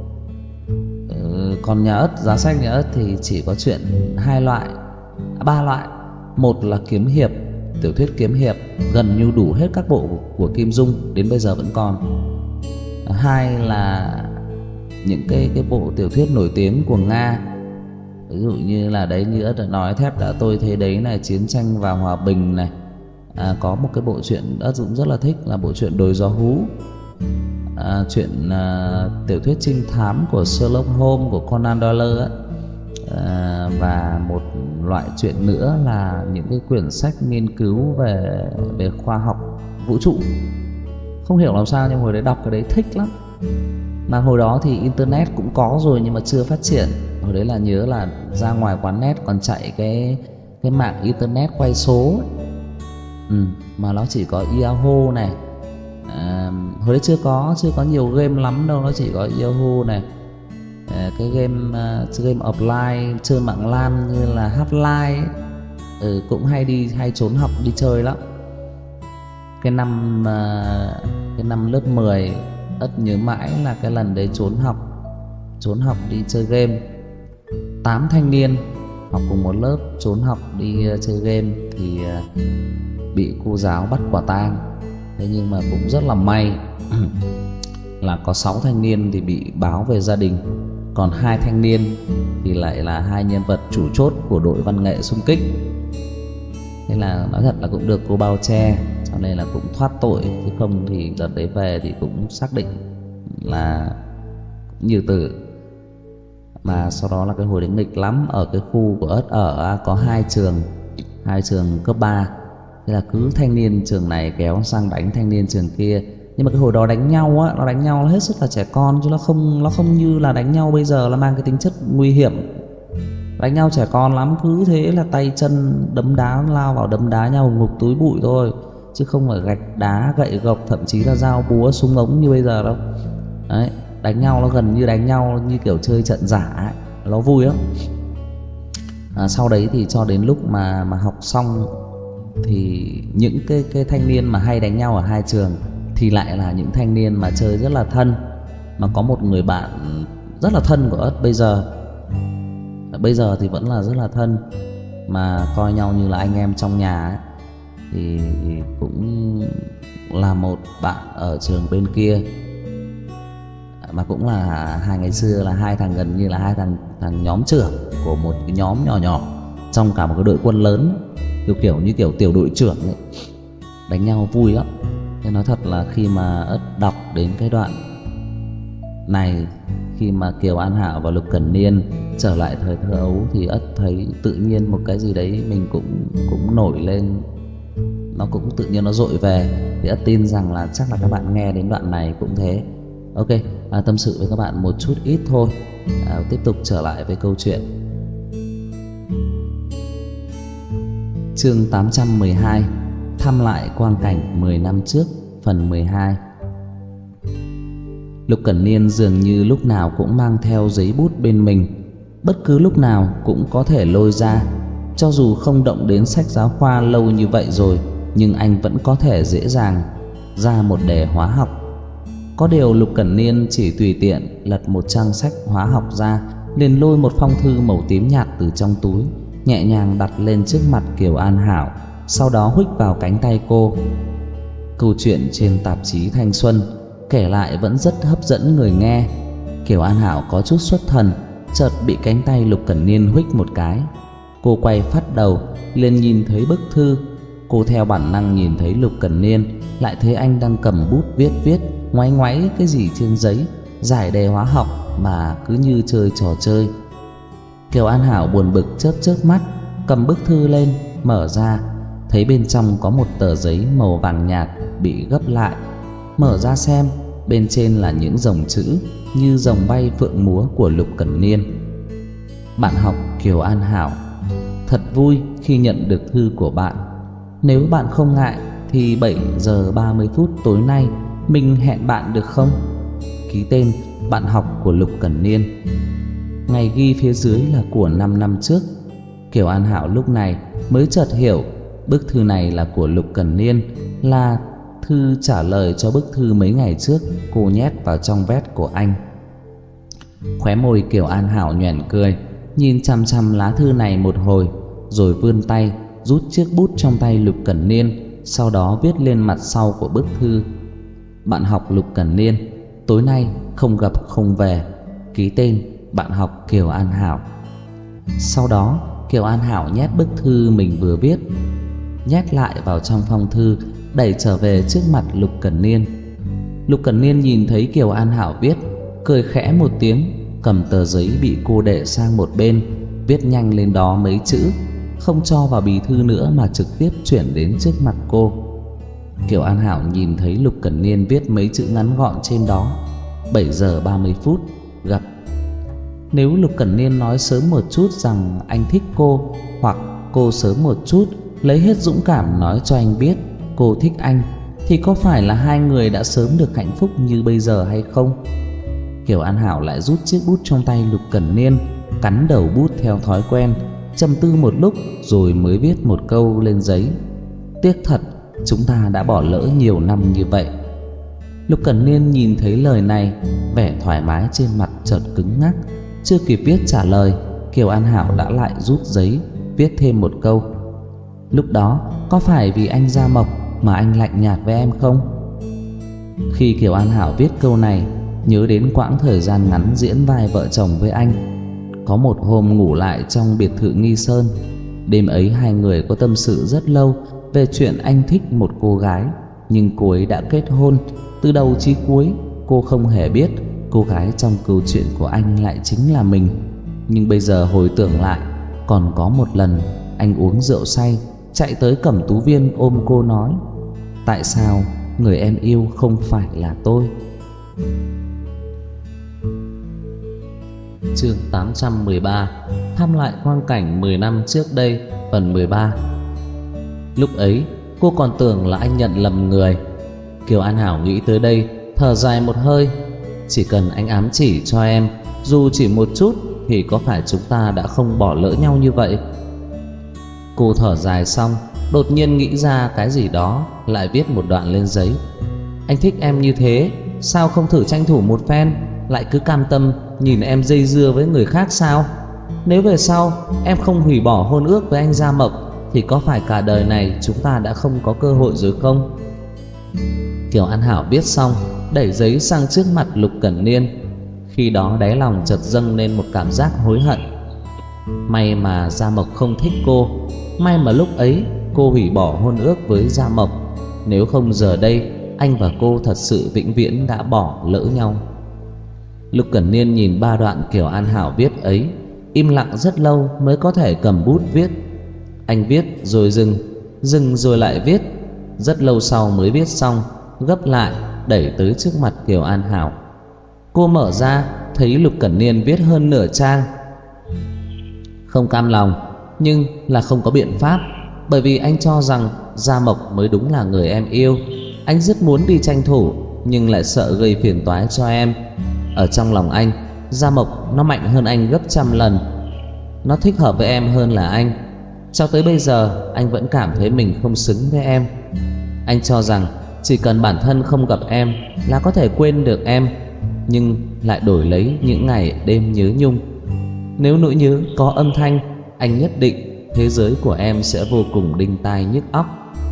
Còn nhà Ất, giá sách nhà Ất thì chỉ có chuyện 3 loại. Một là kiếm hiệp, tiểu thuyết kiếm hiệp, gần như đủ hết các bộ của Kim Dung, đến bây giờ vẫn còn. Hai là những cái bộ tiểu thuyết nổi tiếng của Nga, ví dụ như là đấy, như Ất đã nói, Thép Đã Tôi Thế Đấy này, Chiến Tranh và Hòa Bình này. Có một cái bộ truyện Ất cũng rất là thích là bộ truyện Đồi Gió Hú. chuyện tiểu thuyết trinh thám của Sherlock Holmes của Conan Doyle ấy. Và một loại chuyện nữa là những cái quyển sách nghiên cứu về khoa học vũ trụ. Không hiểu làm sao nhưng hồi đấy đọc cái đấy thích lắm. Mà hồi đó thì internet cũng có rồi nhưng mà chưa phát triển. Hồi đấy là nhớ là ra ngoài quán net còn chạy cái mạng internet quay số ấy. Mà nó chỉ có Yahoo này. Hồi đấy chưa có nhiều game lắm đâu, nó chỉ có Yahoo này. Cái game offline chơi mạng LAN như là Half-Life ấy. Cũng hay trốn học đi chơi lắm. Cái năm lớp 10 Ất nhớ mãi là cái lần đấy trốn học đi chơi game. 8 thanh niên học cùng một lớp trốn học đi chơi game thì bị cô giáo bắt quả tang. Thế nhưng mà cũng rất là may là có 6 thanh niên thì bị báo về gia đình, còn 2 thanh niên thì lại là 2 nhân vật chủ chốt của đội văn nghệ xung kích. Thế là nói thật là cũng được cô bao che, cho nên là cũng thoát tội. Chứ không thì đợt đấy về thì cũng xác định là như tử. Mà sau đó là cái hồi đấy nghịch lắm. Ở cái khu của Ất ở có 2 trường cấp 3. Thế là cứ thanh niên trường này kéo sang đánh thanh niên trường kia. Nhưng mà cái hồi đó đánh nhau á, nó đánh nhau hết sức là trẻ con, chứ nó không như là đánh nhau bây giờ là mang cái tính chất nguy hiểm. Đánh nhau trẻ con lắm, cứ thế là tay chân đấm đá, lao vào đấm đá nhau ngục túi bụi thôi, chứ không phải gạch đá, gậy gộc, thậm chí là dao búa, súng ống như bây giờ đâu. Đấy, đánh nhau nó gần như đánh nhau như kiểu chơi trận giả ấy. Nó vui lắm. Sau đấy thì cho đến lúc mà học xong thì những cái thanh niên mà hay đánh nhau ở 2 trường thì lại là những thanh niên mà chơi rất là thân. Mà có một người bạn rất là thân của Ất bây giờ thì vẫn là rất là thân, mà coi nhau như là anh em trong nhà ấy. Thì cũng là một bạn ở trường bên kia, mà cũng là ngày xưa là 2 thằng gần như là 2 thằng nhóm trưởng của một cái nhóm nhỏ trong cả một cái đội quân lớn, kiểu như kiểu tiểu đội trưởng ấy. Đánh nhau vui lắm. Nên nói thật là khi mà Ất đọc đến cái đoạn này, khi mà Kiều An Hảo và Lục Cẩn Niên trở lại thời thơ ấu, thì Ất thấy tự nhiên một cái gì đấy mình cũng nổi lên, nó cũng tự nhiên nó dội về. Thì Ất tin rằng là chắc là các bạn nghe đến đoạn này cũng thế. Ok, tâm sự với các bạn một chút ít thôi. Tiếp tục trở lại với câu chuyện. Chương 812, thăm lại quang cảnh 10 năm trước, phần 12. Lục Cẩn Niên dường như lúc nào cũng mang theo giấy bút bên mình, bất cứ lúc nào cũng có thể lôi ra. Cho dù không động đến sách giáo khoa lâu như vậy rồi, nhưng anh vẫn có thể dễ dàng ra một đề hóa học. Có điều Lục Cẩn Niên chỉ tùy tiện lật một trang sách hóa học ra, liền lôi một phong thư màu tím nhạt từ trong túi, nhẹ nhàng đặt lên trước mặt Kiều An Hảo, sau đó huých vào cánh tay cô. Câu chuyện trên tạp chí Thanh Xuân kể lại vẫn rất hấp dẫn người nghe. Kiều An Hảo có chút xuất thần, chợt bị cánh tay Lục Cẩn Niên huých một cái. Cô quay phát đầu, liền nhìn thấy bức thư. Cô theo bản năng nhìn thấy Lục Cẩn Niên, lại thấy anh đang cầm bút viết, ngoáy ngoáy cái gì trên giấy, giải đề hóa học mà cứ như chơi trò chơi. Kiều An Hảo buồn bực chớp mắt, cầm bức thư lên, mở ra, thấy bên trong có một tờ giấy màu vàng nhạt bị gấp lại. Mở ra xem, bên trên là những dòng chữ như dòng bay phượng múa của Lục Cẩn Niên. Bạn học Kiều An Hảo, thật vui khi nhận được thư của bạn. Nếu bạn không ngại thì 7 giờ 30 phút tối nay mình hẹn bạn được không? Ký tên bạn học của Lục Cẩn Niên. Ngày ghi phía dưới là của 5 năm trước. Kiều An Hảo lúc này mới chợt hiểu bức thư này là của Lục Cẩn Niên, là thư trả lời cho bức thư mấy ngày trước cô nhét vào trong vét của anh. Khóe môi Kiều An Hảo nhoẻn cười, nhìn chằm chằm lá thư này một hồi, rồi vươn tay rút chiếc bút trong tay Lục Cẩn Niên, sau đó viết lên mặt sau của bức thư: bạn học Lục Cẩn Niên, tối nay không gặp không về. Ký tên bạn học Kiều An Hảo. Sau đó Kiều An Hảo nhét bức thư mình vừa viết, nhét lại vào trong phong thư, đẩy trở về trước mặt Lục Cẩn Niên. Lục Cẩn Niên nhìn thấy Kiều An Hảo viết, cười khẽ một tiếng, cầm tờ giấy bị cô để sang một bên, viết nhanh lên đó mấy chữ, không cho vào bì thư nữa mà trực tiếp chuyển đến trước mặt cô. Kiều An Hảo nhìn thấy Lục Cẩn Niên viết mấy chữ ngắn gọn trên đó: 7 giờ 30 phút gặp. Nếu Lục Cẩn Niên nói sớm một chút rằng anh thích cô, hoặc cô sớm một chút lấy hết dũng cảm nói cho anh biết cô thích anh, thì có phải là hai người đã sớm được hạnh phúc như bây giờ hay không? Kiều An Hảo lại rút chiếc bút trong tay Lục Cẩn Niên, cắn đầu bút theo thói quen, trầm tư một lúc rồi mới viết một câu lên giấy: tiếc thật, chúng ta đã bỏ lỡ nhiều năm như vậy. Lục Cẩn Niên nhìn thấy lời này, vẻ thoải mái trên mặt chợt cứng ngắc. Chưa kịp viết trả lời, Kiều An Hảo đã lại rút giấy viết thêm một câu: lúc đó có phải vì anh Gia Mộc mà anh lạnh nhạt với em không? Khi Kiều An Hảo viết câu này, nhớ đến quãng thời gian ngắn diễn vai vợ chồng với anh. Có một hôm ngủ lại trong biệt thự Nghi Sơn. Đêm ấy hai người có tâm sự rất lâu về chuyện anh thích một cô gái, nhưng cô ấy đã kết hôn. Từ đầu chí cuối cô không hề biết cô gái trong câu chuyện của anh lại chính là mình. Nhưng bây giờ hồi tưởng lại, còn có một lần anh uống rượu say, chạy tới Cẩm Tú Viên ôm cô nói: tại sao người em yêu không phải là tôi? Chương 813: thăm lại quang cảnh 10 năm trước đây, phần 13. Lúc ấy cô còn tưởng là anh nhận lầm người. Kiều An Hảo nghĩ tới đây, thở dài một hơi. Chỉ cần anh ám chỉ cho em, dù chỉ một chút, thì có phải chúng ta đã không bỏ lỡ nhau như vậy? Cô thở dài xong, đột nhiên nghĩ ra cái gì đó, lại viết một đoạn lên giấy: anh thích em như thế, sao không thử tranh thủ một phen, lại cứ cam tâm nhìn em dây dưa với người khác sao? Nếu về sau em không hủy bỏ hôn ước với anh Gia Mộc, thì có phải cả đời này chúng ta đã không có cơ hội rồi không? Kiều An Hảo viết xong, đẩy giấy sang trước mặt Lục Cẩn Niên. Khi đó đáy lòng chợt dâng lên một cảm giác hối hận. May mà Gia Mộc không thích cô, may mà lúc ấy cô hủy bỏ hôn ước với Gia Mộc. Nếu không giờ đây anh và cô thật sự vĩnh viễn đã bỏ lỡ nhau. Lục Cẩn Niên nhìn ba đoạn Kiều An Hảo viết ấy, im lặng rất lâu mới có thể cầm bút viết. Anh viết rồi dừng rồi lại viết. Rất lâu sau mới viết xong, gấp lại đẩy tới trước mặt Kiều An Hảo. Cô mở ra thấy Lục Cẩn Niên viết hơn nửa trang. Không cam lòng, nhưng là không có biện pháp, bởi vì anh cho rằng Gia Mộc mới đúng là người em yêu. Anh rất muốn đi tranh thủ, nhưng lại sợ gây phiền toái cho em. Ở trong lòng anh, Gia Mộc nó mạnh hơn anh gấp trăm lần. Nó thích hợp với em hơn là anh. Cho tới bây giờ anh vẫn cảm thấy mình không xứng với em. Anh cho rằng chỉ cần bản thân không gặp em là có thể quên được em, nhưng lại đổi lấy những ngày đêm nhớ nhung. Nếu nỗi nhớ có âm thanh, anh nhất định thế giới của em sẽ vô cùng đinh tai nhức óc.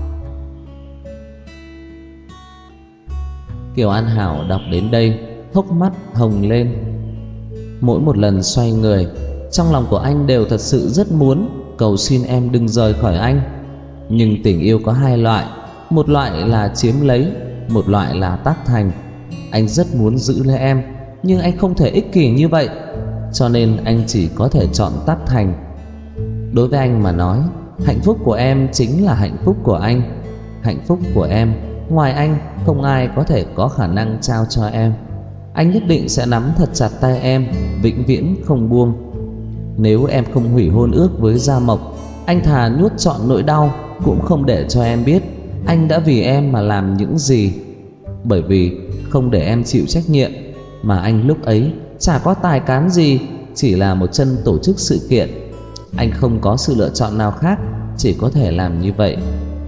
Kiều An Hảo đọc đến đây, hốc mắt hồng lên. Mỗi một lần xoay người, trong lòng của anh đều thật sự rất muốn cầu xin em đừng rời khỏi anh. Nhưng tình yêu có hai loại, một loại là chiếm lấy, một loại là tác thành. Anh rất muốn giữ lấy em, nhưng anh không thể ích kỷ như vậy, cho nên anh chỉ có thể chọn tác thành. Đối với anh mà nói, hạnh phúc của em chính là hạnh phúc của anh. Hạnh phúc của em, ngoài anh không ai có thể có khả năng trao cho em. Anh nhất định sẽ nắm thật chặt tay em, vĩnh viễn không buông. Nếu em không hủy hôn ước với Gia Mộc, anh thà nuốt trọn nỗi đau cũng không để cho em biết anh đã vì em mà làm những gì. Bởi vì không để em chịu trách nhiệm, mà anh lúc ấy chả có tài cán gì, chỉ là một chân tổ chức sự kiện. Anh không có sự lựa chọn nào khác, chỉ có thể làm như vậy.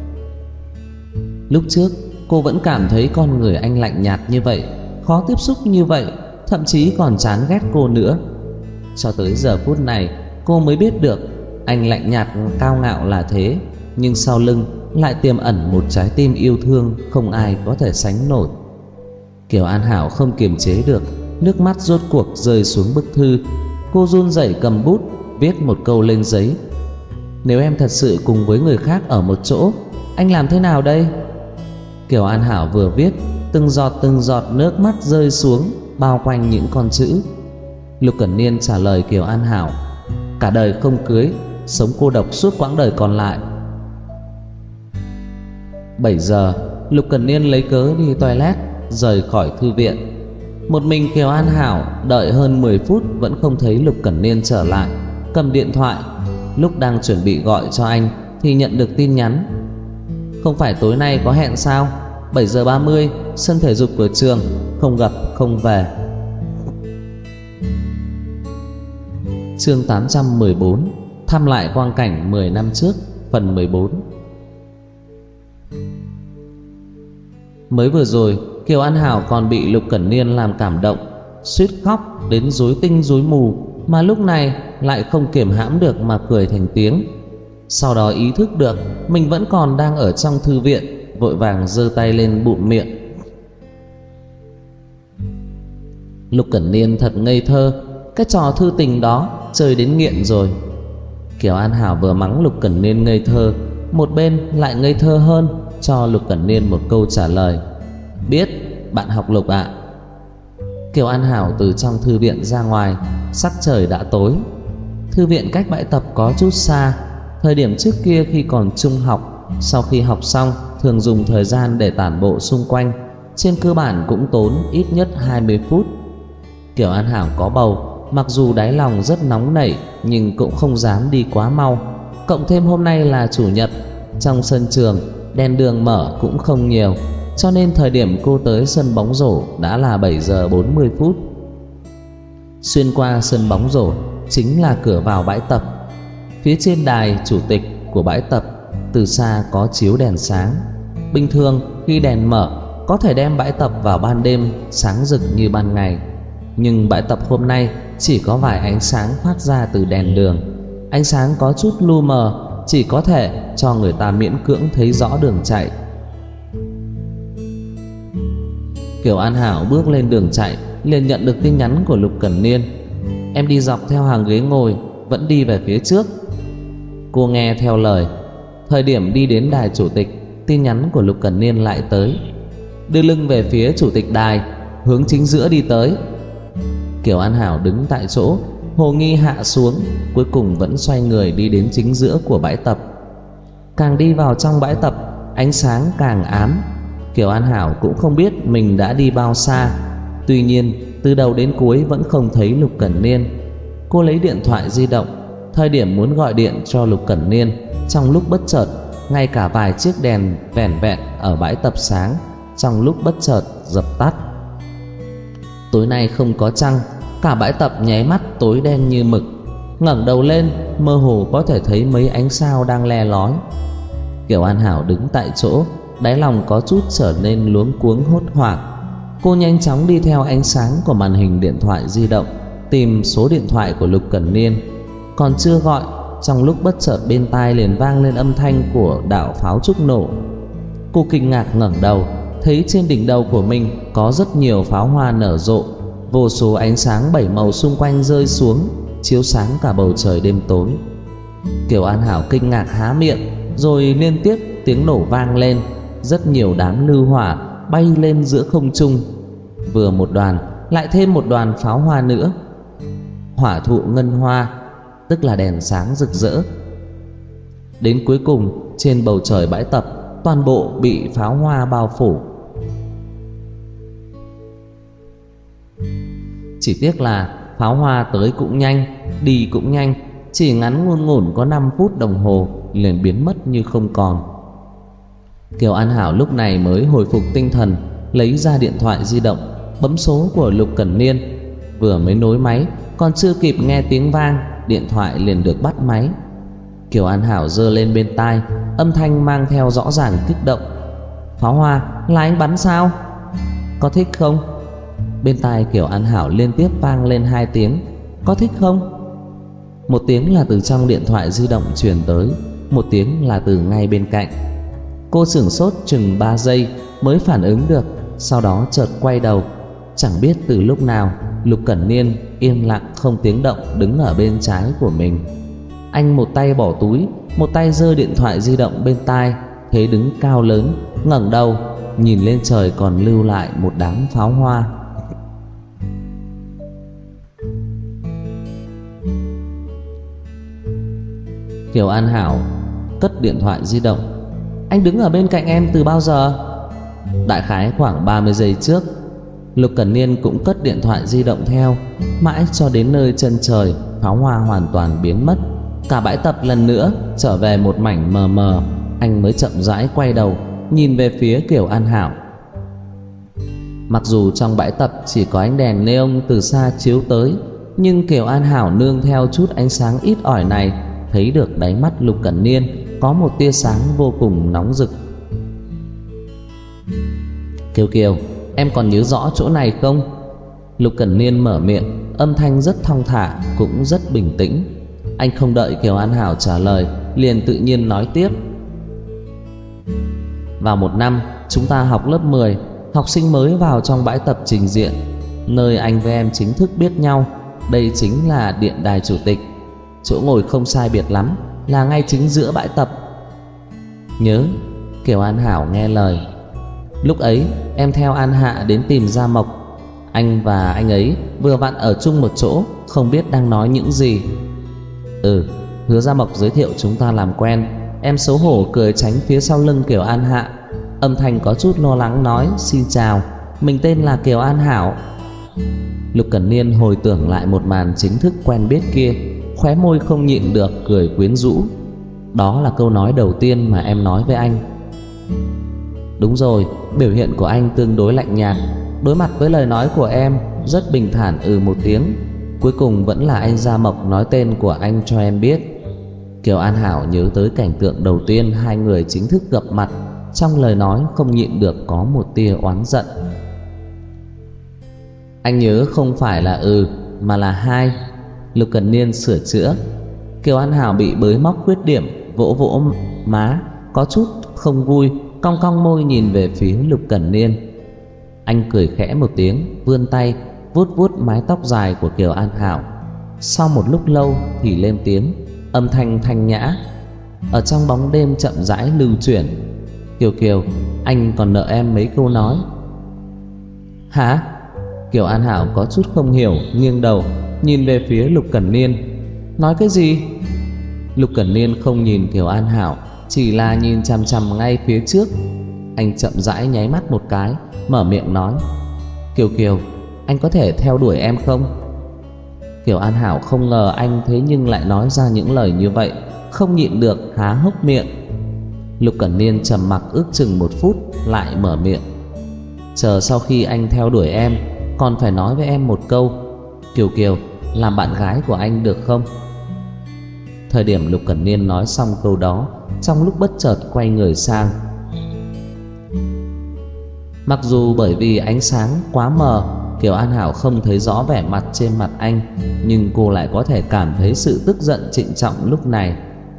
Lúc trước cô vẫn cảm thấy con người anh lạnh nhạt như vậy, khó tiếp xúc như vậy, thậm chí còn chán ghét cô nữa. Cho tới giờ phút này cô mới biết được anh lạnh nhạt cao ngạo là thế, nhưng sau lưng lại tiềm ẩn một trái tim yêu thương không ai có thể sánh nổi. Kiều An Hảo không kiềm chế được, nước mắt rốt cuộc rơi xuống bức thư. Cô run rẩy cầm bút viết một câu lên giấy: nếu em thật sự cùng với người khác ở một chỗ, anh làm thế nào đây? Kiều An Hảo vừa viết từng giọt nước mắt rơi xuống bao quanh những con chữ. Lục Cẩn Niên trả lời Kiều An Hảo: cả đời không cưới, sống cô độc suốt quãng đời còn lại. 7 giờ, Lục Cẩn Niên lấy cớ đi toilet, rời khỏi thư viện. Một mình Kiều An Hảo đợi hơn 10 phút vẫn không thấy Lục Cẩn Niên trở lại. Cầm điện thoại, lúc đang chuẩn bị gọi cho anh thì nhận được tin nhắn: không phải tối nay có hẹn sao? 7 giờ 30, sân thể dục của trường, không gặp không về. Chương 814, thăm lại quang cảnh 10 năm trước, phần 14. Mới vừa rồi, Kiều An Hảo còn bị Lục Cẩn Niên làm cảm động, suýt khóc đến rối tinh rối mù, mà lúc này lại không kiềm hãm được mà cười thành tiếng. Sau đó ý thức được mình vẫn còn đang ở trong thư viện, vội vàng giơ tay lên bụm miệng. Lục Cẩn Niên thật ngây thơ, cái trò thư tình đó chơi đến nghiện rồi. Kiều An Hảo vừa mắng Lục Cẩn Niên ngây thơ, một bên lại ngây thơ hơn, cho Lục Cẩn Niên một câu trả lời: biết, bạn học Lục ạ. Kiều An Hảo từ trong thư viện ra ngoài, sắc trời đã tối. Thư viện cách bãi tập có chút xa. Thời điểm trước kia khi còn trung học, sau khi học xong thường dùng thời gian để tản bộ xung quanh, trên cơ bản cũng tốn ít nhất 20 phút. Kiều An Hảo có bầu, mặc dù đáy lòng rất nóng nảy nhưng cũng không dám đi quá mau. Cộng thêm hôm nay là chủ nhật, trong sân trường đèn đường mở cũng không nhiều, cho nên thời điểm cô tới sân bóng rổ đã là 7 giờ 40 phút. Xuyên qua sân bóng rổ chính là cửa vào bãi tập. Phía trên đài chủ tịch của bãi tập từ xa có chiếu đèn sáng. Bình thường khi đèn mở có thể đem bãi tập vào ban đêm sáng rực như ban ngày, nhưng bãi tập hôm nay chỉ có vài ánh sáng phát ra từ đèn đường. Ánh sáng có chút lu mờ, chỉ có thể cho người ta miễn cưỡng thấy rõ đường chạy. Kiều An Hảo bước lên đường chạy liền nhận được tin nhắn của Lục Cẩn Niên: em đi dọc theo hàng ghế ngồi, vẫn đi về phía trước. Cô nghe theo lời. Thời điểm đi đến đài chủ tịch, tin nhắn của Lục Cẩn Niên lại tới: đưa lưng về phía chủ tịch đài, hướng chính giữa đi tới. Kiều An Hảo đứng tại chỗ, hồ nghi hạ xuống, cuối cùng vẫn xoay người đi đến chính giữa của bãi tập. Càng đi vào trong bãi tập, ánh sáng càng ám. Kiều An Hảo cũng không biết mình đã đi bao xa. Tuy nhiên từ đầu đến cuối vẫn không thấy Lục Cẩn Niên. Cô lấy điện thoại di động, thời điểm muốn gọi điện cho Lục Cẩn Niên, trong lúc bất chợt ngay cả vài chiếc đèn vẻn vẹn ở bãi tập sáng, trong lúc bất chợt dập tắt. Tối nay không có trăng, cả bãi tập nháy mắt tối đen như mực. Ngẩng đầu lên, mơ hồ có thể thấy mấy ánh sao đang le lói. Kiều An Hảo đứng tại chỗ, đáy lòng có chút trở nên luống cuống hốt hoảng. Cô nhanh chóng đi theo ánh sáng của màn hình điện thoại di động, tìm số điện thoại của Lục Cẩn Niên. Còn chưa gọi, trong lúc bất chợt bên tai liền vang lên âm thanh của đạo pháo trúc nổ. Cô kinh ngạc ngẩng đầu, thấy trên đỉnh đầu của mình có rất nhiều pháo hoa nở rộ, vô số ánh sáng 7 màu xung quanh rơi xuống, chiếu sáng cả bầu trời đêm tối. Kiều An Hảo kinh ngạc há miệng, rồi liên tiếp tiếng nổ vang lên, rất nhiều đám lưu hỏa bay lên giữa không trung. Vừa một đoàn, lại thêm một đoàn pháo hoa nữa. Hỏa thụ ngân hoa, tức là đèn sáng rực rỡ. Đến cuối cùng, trên bầu trời bãi tập toàn bộ bị pháo hoa bao phủ. Chỉ tiếc là pháo hoa tới cũng nhanh, đi cũng nhanh, chỉ ngắn ngủn ngủn có 5 phút đồng hồ liền biến mất như không còn. Kiều An Hảo lúc này mới hồi phục tinh thần, lấy ra điện thoại di động, bấm số của Lục Cẩn Niên. Vừa mới nối máy, còn chưa kịp nghe tiếng vang, điện thoại liền được bắt máy. Kiều An Hảo giơ lên bên tai, âm thanh mang theo rõ ràng kích động: pháo hoa là anh bắn sao? Có thích không? Bên tai Kiều An Hảo liên tiếp vang lên 2 tiếng: có thích không? Một tiếng là từ trong điện thoại di động truyền tới, một tiếng là từ ngay bên cạnh. Cô sửng sốt chừng 3 giây mới phản ứng được, sau đó chợt quay đầu. Chẳng biết từ lúc nào, Lục Cẩn Niên yên lặng không tiếng động đứng ở bên trái của mình. Anh một tay bỏ túi, một tay giơ điện thoại di động bên tai, thế đứng cao lớn, ngẩng đầu, nhìn lên trời còn lưu lại một đám pháo hoa. Kiều An Hảo cất điện thoại di động. Anh đứng ở bên cạnh em từ bao giờ? Đại khái khoảng 30 giây trước. Lục Cẩn Niên cũng cất điện thoại di động theo. Mãi cho đến nơi chân trời, pháo hoa hoàn toàn biến mất. Cả bãi tập lần nữa trở về một mảnh mờ mờ. Anh mới chậm rãi quay đầu, nhìn về phía Kiều An Hảo. Mặc dù trong bãi tập chỉ có ánh đèn neon từ xa chiếu tới, nhưng Kiều An Hảo nương theo chút ánh sáng ít ỏi này, thấy được đáy mắt Lục Cẩn Niên có một tia sáng vô cùng nóng rực. Kiều Kiều, em còn nhớ rõ chỗ này không? Lục Cẩn Niên mở miệng, âm thanh rất thong thả, cũng rất bình tĩnh. Anh không đợi Kiều An Hảo trả lời, liền tự nhiên nói tiếp. Vào một năm, chúng ta học lớp 10, học sinh mới vào trong bãi tập trình diện, nơi anh với em chính thức biết nhau. Đây chính là điện đài chủ tịch. Chỗ ngồi không sai biệt lắm, là ngay chính giữa bãi tập. Nhớ. Kiều An Hảo nghe lời. Lúc ấy em theo An Hạ đến tìm Gia Mộc. Anh và anh ấy vừa vặn ở chung một chỗ, không biết đang nói những gì. Hứa Gia Mộc giới thiệu chúng ta làm quen. Em xấu hổ cười tránh phía sau lưng Kiều An Hạ, âm thanh có chút lo lắng nói. Xin chào, mình tên là Kiều An Hảo. Lục Cẩn Niên hồi tưởng lại một màn chính thức quen biết kia, khóe môi không nhịn được cười quyến rũ. Đó là câu nói đầu tiên mà em nói với anh. Đúng rồi, biểu hiện của anh tương đối lạnh nhạt. Đối mặt với lời nói của em rất bình thản một tiếng. Cuối cùng vẫn là anh Gia Mộc nói tên của anh cho em biết. Kiều An Hảo nhớ tới cảnh tượng đầu tiên hai người chính thức gặp mặt, trong lời nói không nhịn được có một tia oán giận. Anh nhớ không phải là mà là hai. Lục Cẩn Niên sửa chữa. Kiều An Hảo bị bới móc khuyết điểm, vỗ vỗ má, có chút không vui, cong cong môi nhìn về phía Lục Cẩn Niên. Anh cười khẽ một tiếng, vươn tay vuốt vuốt mái tóc dài của Kiều An Hảo. Sau một lúc lâu thì lên tiếng, âm thanh thanh nhã, ở trong bóng đêm chậm rãi lưu chuyển. Kiều Kiều, anh còn nợ em mấy câu nói. Hả? Kiều An Hảo có chút không hiểu, nghiêng đầu nhìn về phía Lục Cẩn Niên. Nói cái gì? Lục Cẩn Niên không nhìn Kiều An Hảo, chỉ là nhìn chằm chằm ngay phía trước. Anh chậm rãi nháy mắt một cái, mở miệng nói. Kiều Kiều, anh có thể theo đuổi em không? Kiều An Hảo không ngờ anh thế nhưng lại nói ra những lời như vậy, không nhịn được há hốc miệng. Lục Cẩn Niên trầm mặc ước chừng 1 phút, lại mở miệng. Chờ sau khi anh theo đuổi em, còn phải nói với em một câu. Kiều Kiều, làm bạn gái của anh được không? Thời điểm Lục Cẩn Niên nói xong câu đó, trong lúc bất chợt quay người sang. Mặc dù bởi vì ánh sáng quá mờ, Kiều An Hảo không thấy rõ vẻ mặt trên mặt anh, nhưng cô lại có thể cảm thấy sự tức giận trịnh trọng lúc này.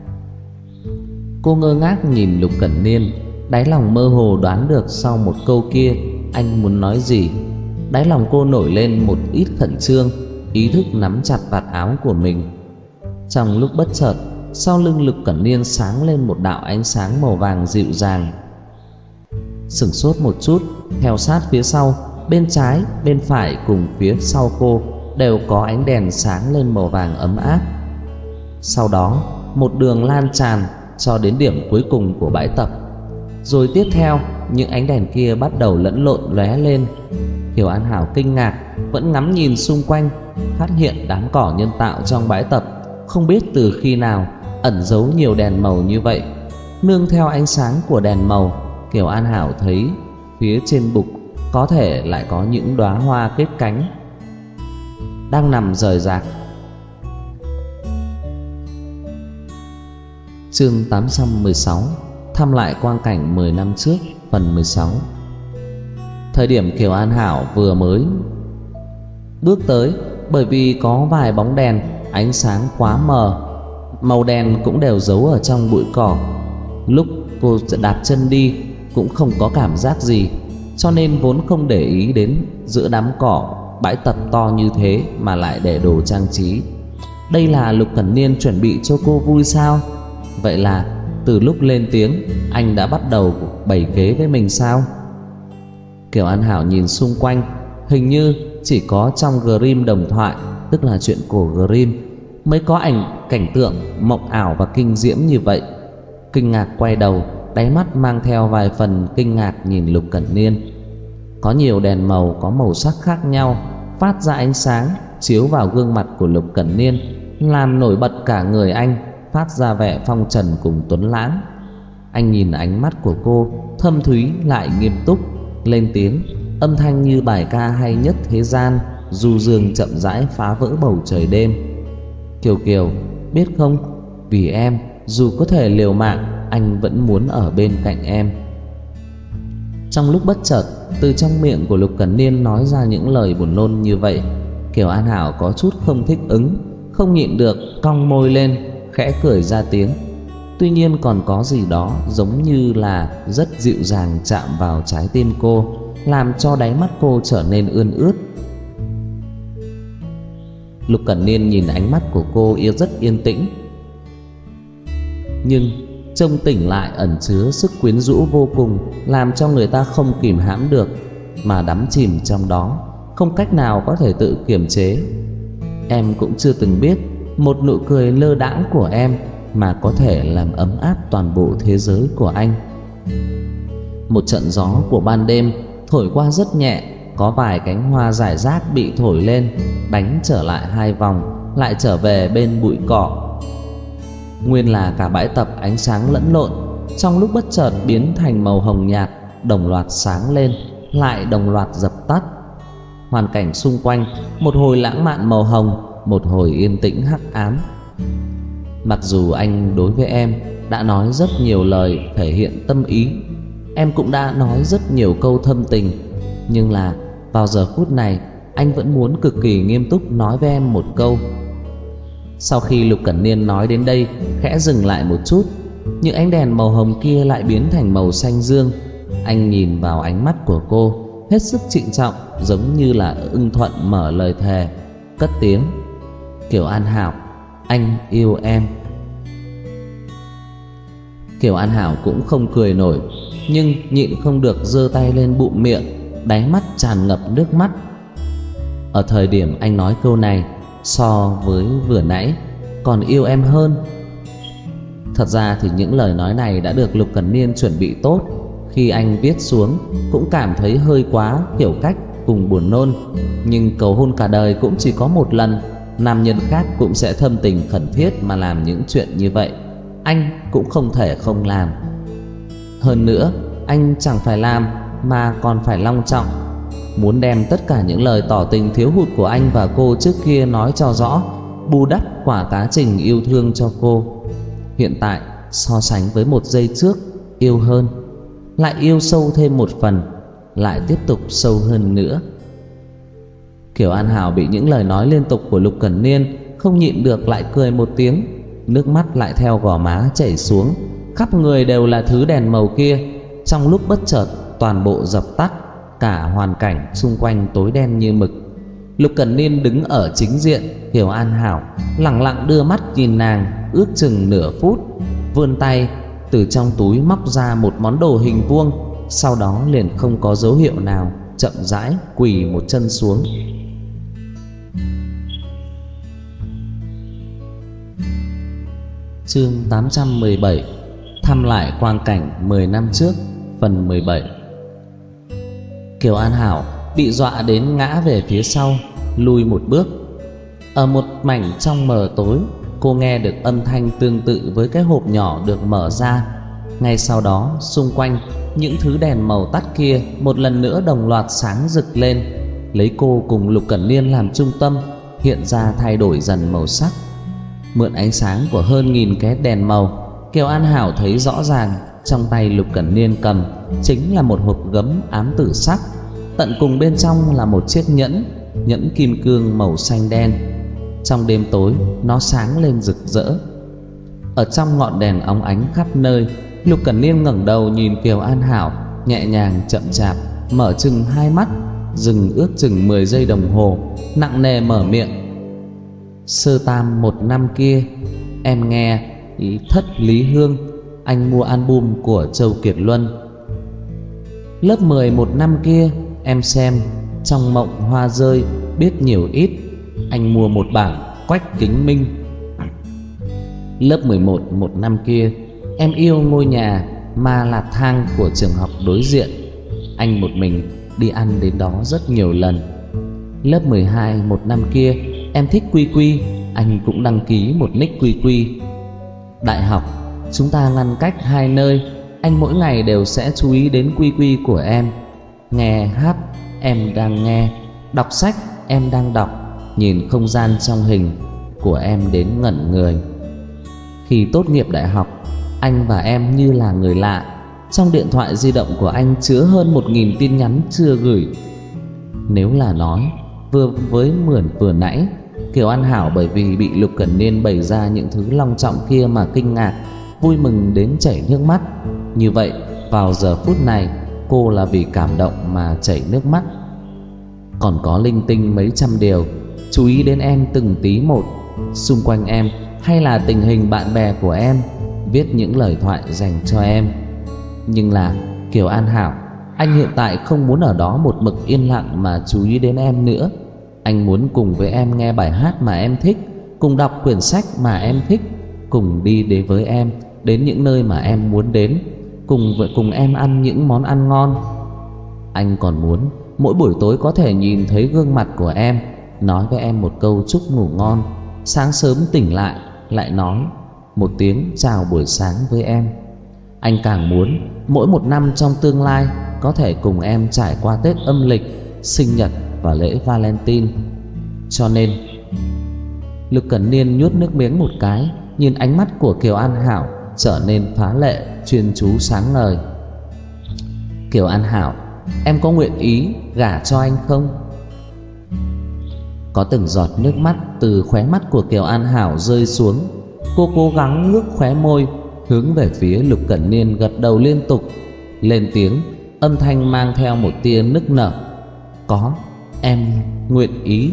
Cô ngơ ngác nhìn Lục Cẩn Niên, đáy lòng mơ hồ đoán được sau một câu kia anh muốn nói gì. Đáy lòng cô nổi lên một ít khẩn trương, ý thức nắm chặt vạt áo của mình. Trong lúc bất chợt, sau lưng Lục Cẩn Niên sáng lên một đạo ánh sáng màu vàng dịu dàng. Sửng sốt một chút, theo sát phía sau, bên trái, bên phải cùng phía sau cô đều có ánh đèn sáng lên màu vàng ấm áp. Sau đó, một đường lan tràn cho đến điểm cuối cùng của bãi tập. Rồi tiếp theo, những ánh đèn kia bắt đầu lẫn lộn lóe lên. Kiều An Hảo kinh ngạc, vẫn ngắm nhìn xung quanh, phát hiện đám cỏ nhân tạo trong bãi tập không biết từ khi nào ẩn giấu nhiều đèn màu như vậy. Nương theo ánh sáng của đèn màu, Kiều An Hảo thấy phía trên bục có thể lại có những đóa hoa kết cánh đang nằm rời rạc. Chương 816, thăm lại quang cảnh 10 năm trước, phần 16. Thời điểm Kiều An Hảo vừa mới bước tới, bởi vì có vài bóng đèn, ánh sáng quá mờ, màu đèn cũng đều giấu ở trong bụi cỏ. Lúc cô đạp chân đi cũng không có cảm giác gì, cho nên vốn không để ý đến giữa đám cỏ bãi tập to như thế mà lại để đồ trang trí. Đây là Lục Cẩn Niên chuẩn bị cho cô vui sao? Vậy là từ lúc lên tiếng anh đã bắt đầu bày kế với mình sao? Kiều An Hảo nhìn xung quanh, hình như chỉ có trong Grimm đồng thoại, tức là chuyện cổ Grimm, mới có cảnh tượng mộng ảo và kinh diễm như vậy. Kinh ngạc quay đầu, đáy mắt mang theo vài phần kinh ngạc nhìn Lục Cẩn Niên. Có nhiều đèn màu có màu sắc khác nhau phát ra ánh sáng chiếu vào gương mặt của Lục Cẩn Niên, làm nổi bật cả người anh, phát ra vẻ phong trần cùng tuấn lãng. Anh nhìn ánh mắt của cô thâm thúy lại nghiêm túc, lên tiếng, âm thanh như bài ca hay nhất thế gian, du dương chậm rãi phá vỡ bầu trời đêm. Kiều Kiều, biết không, vì em, dù có thể liều mạng, anh vẫn muốn ở bên cạnh em. Trong lúc bất chợt, từ trong miệng của Lục Cẩn Niên nói ra những lời buồn nôn như vậy, Kiều An Hảo có chút không thích ứng, không nhịn được cong môi lên, khẽ cười ra tiếng. Tuy nhiên còn có gì đó giống như là rất dịu dàng chạm vào trái tim cô, làm cho đáy mắt cô trở nên ươn ướt. Lục Cẩn Niên nhìn ánh mắt của cô rất yên tĩnh, nhưng trông tỉnh lại ẩn chứa sức quyến rũ vô cùng, làm cho người ta không kìm hãm được mà đắm chìm trong đó, không cách nào có thể tự kiềm chế. Em cũng chưa từng biết một nụ cười lơ đãng của em mà có thể làm ấm áp toàn bộ thế giới của anh. Một trận gió của ban đêm thổi qua rất nhẹ, có vài cánh hoa rải rác bị thổi lên, đánh trở lại hai vòng, lại trở về bên bụi cỏ. Nguyên là cả bãi tập ánh sáng lẫn lộn, trong lúc bất chợt biến thành màu hồng nhạt, đồng loạt sáng lên, lại đồng loạt dập tắt. Hoàn cảnh xung quanh một hồi lãng mạn màu hồng, một hồi yên tĩnh hắc ám. Mặc dù anh đối với em đã nói rất nhiều lời thể hiện tâm ý, em cũng đã nói rất nhiều câu thâm tình, nhưng là vào giờ phút này anh vẫn muốn cực kỳ nghiêm túc nói với em một câu. Sau khi Lục Cẩn Niên nói đến đây, khẽ dừng lại một chút, những ánh đèn màu hồng kia lại biến thành màu xanh dương. Anh nhìn vào ánh mắt của cô, hết sức trịnh trọng, giống như là ưng thuận mở lời thề, cất tiếng, Kiều An Hảo, anh yêu em. Kiều An Hảo cũng không cười nổi, nhưng nhịn không được giơ tay lên bụng miệng, đáy mắt tràn ngập nước mắt. Ở thời điểm anh nói câu này, so với vừa nãy còn yêu em hơn. Thật ra thì những lời nói này đã được Lục Cẩn Niên chuẩn bị tốt. Khi anh viết xuống cũng cảm thấy hơi quá kiểu cách cùng buồn nôn, nhưng cầu hôn cả đời cũng chỉ có một lần, nam nhân khác cũng sẽ thâm tình khẩn thiết mà làm những chuyện như vậy, anh cũng không thể không làm. Hơn nữa, anh chẳng phải làm mà còn phải long trọng, muốn đem tất cả những lời tỏ tình thiếu hụt của anh và cô trước kia nói cho rõ, bù đắp quả tá trình yêu thương cho cô. Hiện tại so sánh với một giây trước, yêu hơn, lại yêu sâu thêm một phần, lại tiếp tục sâu hơn nữa. Kiều An Hảo bị những lời nói liên tục của Lục Cẩn Niên không nhịn được lại cười một tiếng, nước mắt lại theo gò má chảy xuống, khắp người đều là thứ đèn màu kia. Trong lúc bất chợt toàn bộ dập tắt, cả hoàn cảnh xung quanh tối đen như mực. Lục Cẩn Niên đứng ở chính diện, Kiều An Hảo lẳng lặng đưa mắt nhìn nàng ước chừng nửa phút, vươn tay từ trong túi móc ra một món đồ hình vuông, sau đó liền không có dấu hiệu nào chậm rãi quỳ một chân xuống. Chương 817, thăm lại quang cảnh 10 năm trước, phần 17. Kiều An Hảo bị dọa đến ngã về phía sau, lùi một bước. Ở một mảnh trong mờ tối, cô nghe được âm thanh tương tự với cái hộp nhỏ được mở ra. Ngay sau đó, xung quanh những thứ đèn màu tắt kia một lần nữa đồng loạt sáng rực lên, lấy cô cùng Lục Cẩn Niên làm trung tâm, hiện ra thay đổi dần màu sắc. Mượn ánh sáng của hơn nghìn cái đèn màu, Kiều An Hảo thấy rõ ràng trong tay Lục Cẩn Niên cầm chính là một hộp gấm ám tử sắc, tận cùng bên trong là một chiếc nhẫn kim cương màu xanh đen. Trong đêm tối nó sáng lên rực rỡ. Ở trong ngọn đèn óng ánh khắp nơi, Lục Cẩn Niên ngẩng đầu nhìn Kiều An Hảo, nhẹ nhàng chậm chạp mở chừng hai mắt, dừng ước chừng 10 giây đồng hồ, nặng nề mở miệng, Sơ tam một năm kia em nghe Thất Lý Hương anh mua album của Châu Kiệt Luân. Lớp 10 một năm kia, em xem Trong Mộng Hoa Rơi biết nhiều ít, anh mua một bản Quách Kính Minh. Lớp 11 một năm kia, em yêu ngôi nhà Ma Lạt Thang của trường học đối diện, anh một mình đi ăn đến đó rất nhiều lần. Lớp 12 một năm kia, em thích Quy Quy, anh cũng đăng ký một nick Quy Quy. Đại học, chúng ta ngăn cách hai nơi, anh mỗi ngày đều sẽ chú ý đến Quy Quy của em. Nghe hát, em đang nghe. Đọc sách, em đang đọc. Nhìn không gian trong hình của em đến ngẩn người. Khi tốt nghiệp đại học, anh và em như là người lạ. Trong điện thoại di động của anh chứa hơn 1000 tin nhắn chưa gửi. Nếu là nói với Mượn vừa nãy, Kiều An Hảo bởi vì bị Lục Cẩn Niên bày ra những thứ long trọng kia mà kinh ngạc, vui mừng đến chảy nước mắt. Như vậy, vào giờ phút này, cô là vì cảm động mà chảy nước mắt. Còn có linh tinh mấy trăm điều, chú ý đến em từng tí một, xung quanh em hay là tình hình bạn bè của em, viết những lời thoại dành cho em. Nhưng là Kiều An Hảo, anh hiện tại không muốn ở đó một mực yên lặng mà chú ý đến em nữa. Anh muốn cùng với em nghe bài hát mà em thích, cùng đọc quyển sách mà em thích, cùng đi đến với em đến những nơi mà em muốn đến, cùng em ăn những món ăn ngon. Anh còn muốn mỗi buổi tối có thể nhìn thấy gương mặt của em, nói với em một câu chúc ngủ ngon, sáng sớm tỉnh lại nói một tiếng chào buổi sáng với em. Anh càng muốn mỗi một năm trong tương lai có thể cùng em trải qua Tết âm lịch, sinh nhật và lễ Valentine. Cho nên Lục Cẩn Niên nuốt nước miếng một cái, nhìn ánh mắt của Kiều An Hảo trở nên phá lệ, chuyên chú sáng ngời. Kiều An Hảo, em có nguyện ý gả cho anh không? Có từng giọt nước mắt từ khóe mắt của Kiều An Hảo rơi xuống. Cô cố gắng ngước khóe môi hướng về phía Lục Cẩn Niên, gật đầu liên tục, lên tiếng, âm thanh mang theo một tia nức nở. Có, em nguyện ý.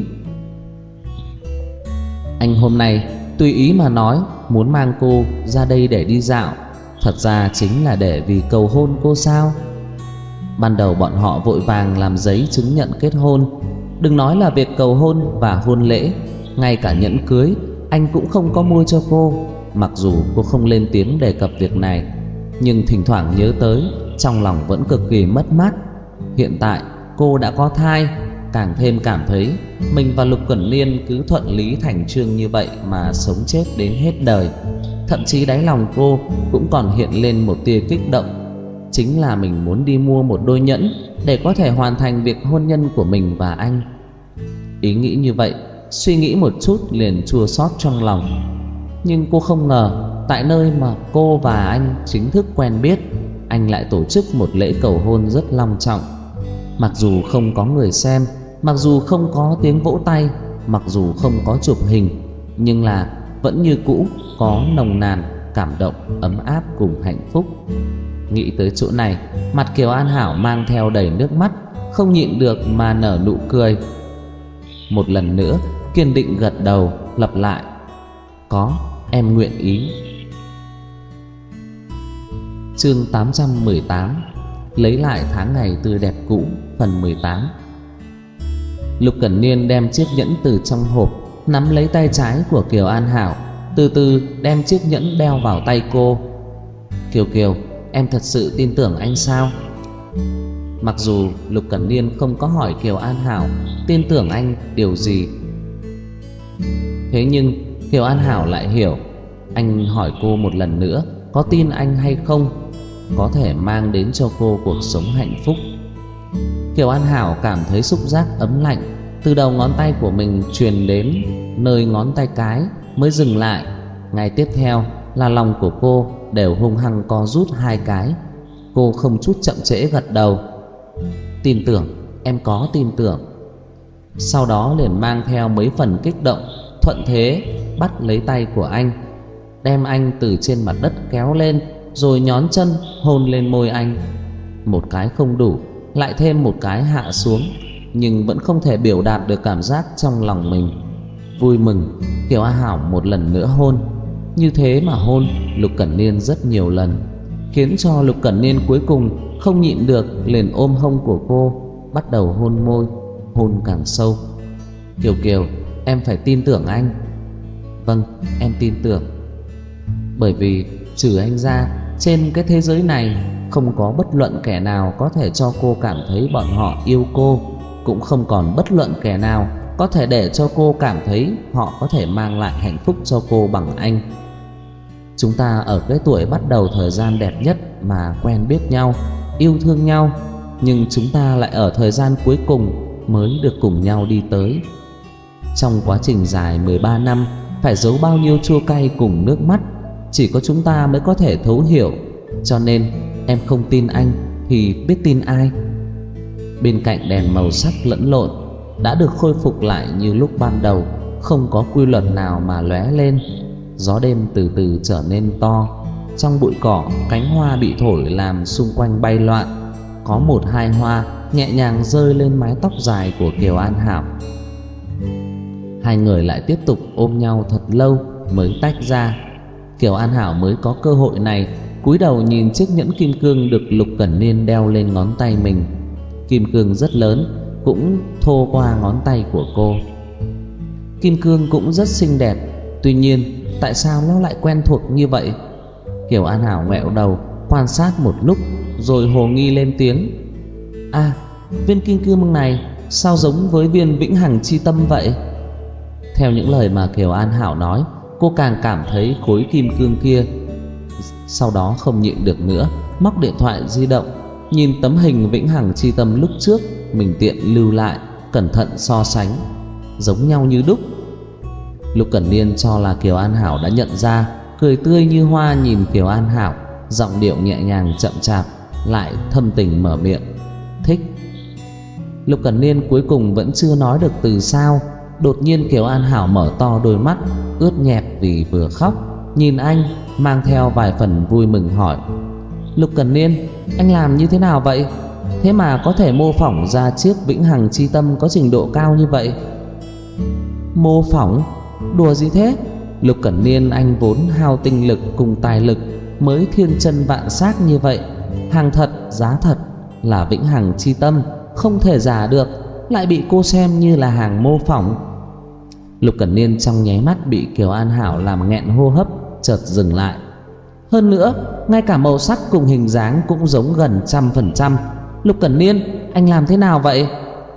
Anh hôm nay tùy ý mà nói muốn mang cô ra đây để đi dạo, thật ra chính là để vì cầu hôn cô sao? Ban đầu bọn họ vội vàng làm giấy chứng nhận kết hôn. Đừng nói là việc cầu hôn và hôn lễ, ngay cả nhẫn cưới anh cũng không có mua cho cô. Mặc dù cô không lên tiếng đề cập việc này, nhưng thỉnh thoảng nhớ tới, trong lòng vẫn cực kỳ mất mát. Hiện tại cô đã có thai, càng thêm cảm thấy mình và Lục Cẩn Niên cứ thuận lý thành chương như vậy mà sống chết đến hết đời. Thậm chí đáy lòng cô cũng còn hiện lên một tia kích động, chính là mình muốn đi mua một đôi nhẫn để có thể hoàn thành việc hôn nhân của mình và anh. Ý nghĩ như vậy, suy nghĩ một chút liền chua xót trong lòng. Nhưng cô không ngờ, tại nơi mà cô và anh chính thức quen biết, anh lại tổ chức một lễ cầu hôn rất long trọng. Mặc dù không có người xem, mặc dù không có tiếng vỗ tay, mặc dù không có chụp hình, nhưng là vẫn như cũ có nồng nàn cảm động, ấm áp cùng hạnh phúc. Nghĩ tới chỗ này, mặt Kiều An Hảo mang theo đầy nước mắt, không nhịn được mà nở nụ cười. Một lần nữa kiên định gật đầu, lặp lại, có, em nguyện ý. Chương 818, lấy lại tháng ngày tươi đẹp cũ, phần 18. Lục Cẩn Niên đem chiếc nhẫn từ trong hộp, nắm lấy tay trái của Kiều An Hảo, từ từ đem chiếc nhẫn đeo vào tay cô. Kiều Kiều, em thật sự tin tưởng anh sao? Mặc dù Lục Cẩn Niên không có hỏi Kiều An Hảo tin tưởng anh điều gì, thế nhưng Kiều An Hảo lại hiểu. Anh hỏi cô một lần nữa, có tin anh hay không, có thể mang đến cho cô cuộc sống hạnh phúc. Kiều An Hảo cảm thấy xúc giác ấm lạnh từ đầu ngón tay của mình truyền đến nơi ngón tay cái mới dừng lại. Ngay tiếp theo là lòng của cô đều hung hăng co rút hai cái. Cô không chút chậm trễ gật đầu, tin tưởng, em có tin tưởng. Sau đó liền mang theo mấy phần kích động, thuận thế bắt lấy tay của anh, đem anh từ trên mặt đất kéo lên, rồi nhón chân hôn lên môi anh. Một cái không đủ, lại thêm một cái hạ xuống, nhưng vẫn không thể biểu đạt được cảm giác trong lòng mình. Vui mừng, Kiều An Hảo một lần nữa hôn. Như thế mà hôn Lục Cẩn Niên rất nhiều lần. khiến cho Lục Cẩn Niên cuối cùng không nhịn được, liền ôm hông của cô, bắt đầu hôn môi, hôn càng sâu. Kiều Kiều, em phải tin tưởng anh. Vâng, em tin tưởng. Bởi vì trừ anh ra, trên cái thế giới này không có bất luận kẻ nào có thể cho cô cảm thấy bọn họ yêu cô, cũng không còn bất luận kẻ nào có thể để cho cô cảm thấy họ có thể mang lại hạnh phúc cho cô bằng anh. Chúng ta ở cái tuổi bắt đầu thời gian đẹp nhất mà quen biết nhau, yêu thương nhau, nhưng chúng ta lại ở thời gian cuối cùng mới được cùng nhau đi tới. Trong quá trình dài 13 năm, phải giấu bao nhiêu chua cay cùng nước mắt, chỉ có chúng ta mới có thể thấu hiểu. Cho nên em không tin anh thì biết tin ai? Bên cạnh đèn màu sắc lẫn lộn đã được khôi phục lại như lúc ban đầu, không có quy luật nào mà lóe lên. Gió đêm từ từ trở nên to, trong bụi cỏ cánh hoa bị thổi làm xung quanh bay loạn. Có một hai hoa nhẹ nhàng rơi lên mái tóc dài của Kiều An Hảo. Hai người lại tiếp tục ôm nhau thật lâu mới tách ra. Kiều An Hảo mới có cơ hội này cúi đầu nhìn chiếc nhẫn kim cương được Lục Cẩn Niên đeo lên ngón tay mình. Kim cương rất lớn, cũng thô qua ngón tay của cô. Kim cương cũng rất xinh đẹp, tuy nhiên tại sao nó lại quen thuộc như vậy? Kiều An Hảo ngoẹo đầu quan sát một lúc rồi hồ nghi lên tiếng. À, viên kim cương này sao giống với viên vĩnh hằng chi tâm vậy? Theo những lời mà Kiều An Hảo nói, cô càng cảm thấy khối kim cương kia. Sau đó không nhịn được nữa, móc điện thoại di động, nhìn tấm hình vĩnh hằng chi tâm lúc trước mình tiện lưu lại, cẩn thận so sánh, giống nhau như đúc. Lục Cẩn Niên cho là Kiều An Hảo đã nhận ra, cười tươi như hoa nhìn Kiều An Hảo, giọng điệu nhẹ nhàng chậm chạp, lại thâm tình mở miệng. Thích. Lục Cẩn Niên cuối cùng vẫn chưa nói được từ sao, đột nhiên Kiều An Hảo mở to đôi mắt ướt nhẹp vì vừa khóc, nhìn anh mang theo vài phần vui mừng hỏi. Lục Cẩn Niên, anh làm như thế nào vậy? Thế mà có thể mô phỏng ra chiếc vĩnh hằng chi tâm có trình độ cao như vậy? Mô phỏng? Đùa gì thế? Lục Cẩn Niên anh vốn hao tinh lực cùng tài lực mới thiên chân vạn xác như vậy. Hàng thật giá thật là vĩnh hằng chi tâm, không thể giả được, lại bị cô xem như là hàng mô phỏng. Lục Cẩn Niên trong nháy mắt bị Kiều An Hảo làm nghẹn hô hấp, chợt dừng lại. Hơn nữa, ngay cả màu sắc cùng hình dáng cũng giống gần 100%. Lục Cẩn Niên, anh làm thế nào vậy?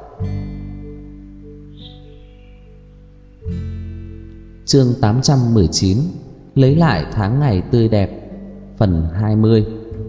Chương 819, lấy lại tháng ngày tươi đẹp, phần 20.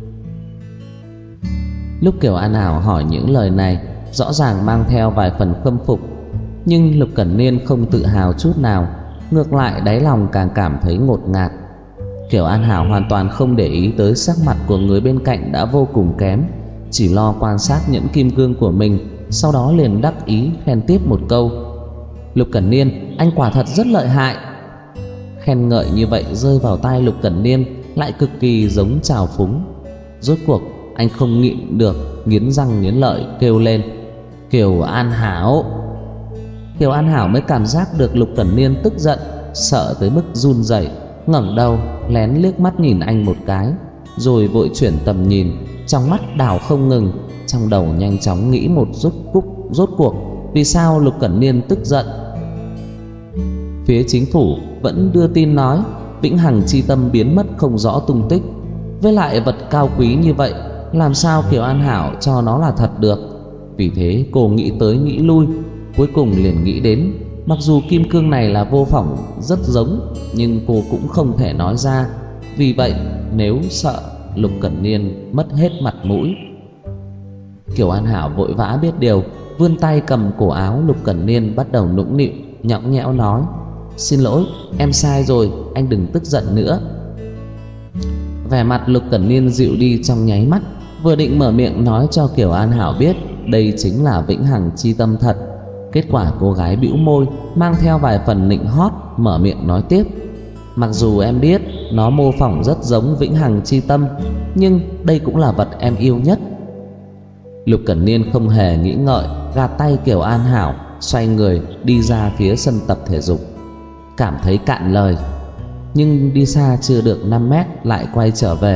Lúc Kiều An Hảo hỏi những lời này, rõ ràng mang theo vài phần khâm phục, nhưng Lục Cẩn Niên không tự hào chút nào, ngược lại đáy lòng càng cảm thấy ngột ngạt. Kiều An Hảo hoàn toàn không để ý tới sắc mặt của người bên cạnh đã vô cùng kém, chỉ lo quan sát nhẫn kim cương của mình, sau đó liền đắc ý khen tiếp một câu. Lục Cẩn Niên, anh quả thật rất lợi hại. Khen ngợi như vậy rơi vào tai Lục Cẩn Niên lại cực kỳ giống trào phúng. Rốt cuộc anh không nhịn được, nghiến răng nghiến lợi kêu lên. Kiều An Hảo. Kiều An Hảo mới cảm giác được Lục Cẩn Niên tức giận, sợ tới mức run rẩy, ngẩng đầu lén liếc mắt nhìn anh một cái, rồi vội chuyển tầm nhìn, trong mắt đảo không ngừng, trong đầu nhanh chóng nghĩ một rốt cuộc vì sao Lục Cẩn Niên tức giận. Phía chính phủ vẫn đưa tin nói vĩnh hằng chi tâm biến mất không rõ tung tích, với lại vật cao quý như vậy, làm sao Kiều An Hảo cho nó là thật được? Vì thế cô nghĩ tới nghĩ lui, cuối cùng liền nghĩ đến, mặc dù kim cương này là vô phỏng rất giống, nhưng cô cũng không thể nói ra, vì vậy nếu sợ Lục Cẩn Niên mất hết mặt mũi. Kiều An Hảo vội vã biết điều, vươn tay cầm cổ áo Lục Cẩn Niên, bắt đầu nũng nịu nhõng nhẽo nói. Xin lỗi, em sai rồi, anh đừng tức giận nữa. Vẻ mặt Lục Cẩn Niên dịu đi trong nháy mắt, vừa định mở miệng nói cho Kiều An Hảo biết đây chính là vĩnh hằng chi tâm thật, kết quả cô gái bĩu môi, mang theo vài phần nịnh hót, mở miệng nói tiếp. Mặc dù em biết nó mô phỏng rất giống vĩnh hằng chi tâm, nhưng đây cũng là vật em yêu nhất. Lục Cẩn Niên không hề nghĩ ngợi, gạt tay Kiều An Hảo, xoay người đi ra phía sân tập thể dục. Cảm thấy cạn lời, nhưng đi xa chưa được 5 mét lại quay trở về,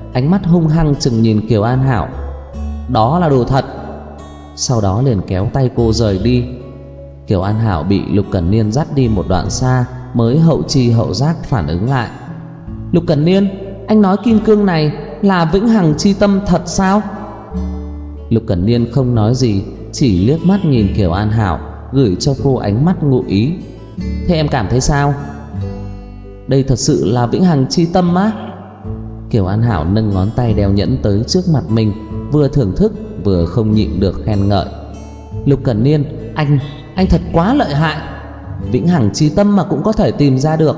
ánh mắt hung hăng chừng nhìn Kiều An Hảo. Đó là đồ thật. Sau đó liền kéo tay cô rời đi. Kiều An Hảo bị Lục Cẩn Niên dắt đi một đoạn xa mới hậu chi hậu giác phản ứng lại. Lục Cẩn Niên, anh nói kim cương này là vĩnh hằng chi tâm thật sao? Lục Cẩn Niên không nói gì, chỉ liếc mắt nhìn Kiều An Hảo, gửi cho cô ánh mắt ngụ ý. Thế em cảm thấy sao? Đây thật sự là vĩnh hằng chi tâm á? Kiều An Hảo nâng ngón tay đeo nhẫn tới trước mặt mình, vừa thưởng thức vừa không nhịn được khen ngợi. Lục Cẩn Niên, anh thật quá lợi hại. Vĩnh hằng chi tâm mà cũng có thể tìm ra được.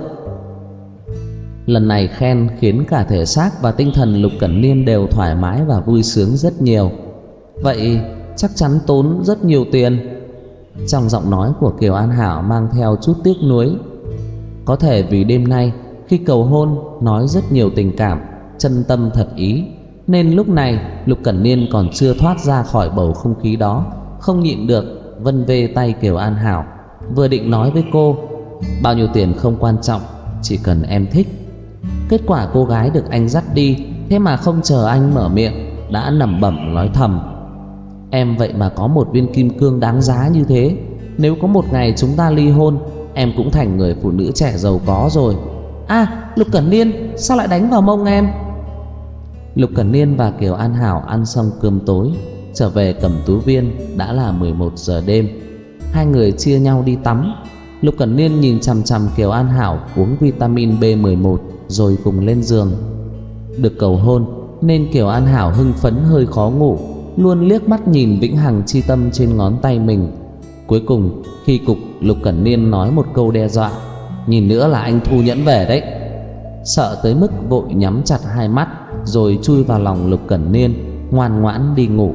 Lần này khen khiến cả thể xác và tinh thần Lục Cẩn Niên đều thoải mái và vui sướng rất nhiều. Vậy chắc chắn tốn rất nhiều tiền. Trong giọng nói của Kiều An Hảo mang theo chút tiếc nuối. Có thể vì đêm nay khi cầu hôn nói rất nhiều tình cảm, chân tâm thật ý, nên lúc này Lục Cẩn Niên còn chưa thoát ra khỏi bầu không khí đó, không nhịn được vân vê tay Kiều An Hảo, vừa định nói với cô bao nhiêu tiền không quan trọng, chỉ cần em thích. Kết quả cô gái được anh dắt đi, thế mà không chờ anh mở miệng đã lẩm bẩm nói thầm: Em vậy mà có một viên kim cương đáng giá như thế, nếu có một ngày chúng ta ly hôn, em cũng thành người phụ nữ trẻ giàu có rồi. Lục Cẩn Niên, sao lại đánh vào mông em? Lục Cẩn Niên và Kiều An Hảo ăn xong cơm tối, trở về Cẩm Tú Viên đã là 11 giờ đêm. Hai người chia nhau đi tắm. Lục Cẩn Niên nhìn chằm chằm Kiều An Hảo uống vitamin B11 rồi cùng lên giường. Được cầu hôn nên Kiều An Hảo hưng phấn hơi khó ngủ, luôn liếc mắt nhìn vĩnh hằng chi tâm trên ngón tay mình. Cuối cùng khi cục Lục Cẩn Niên nói một câu đe dọa: Nhìn nữa là anh thu nhẫn về đấy. Sợ tới mức vội nhắm chặt hai mắt rồi chui vào lòng Lục Cẩn Niên, ngoan ngoãn đi ngủ.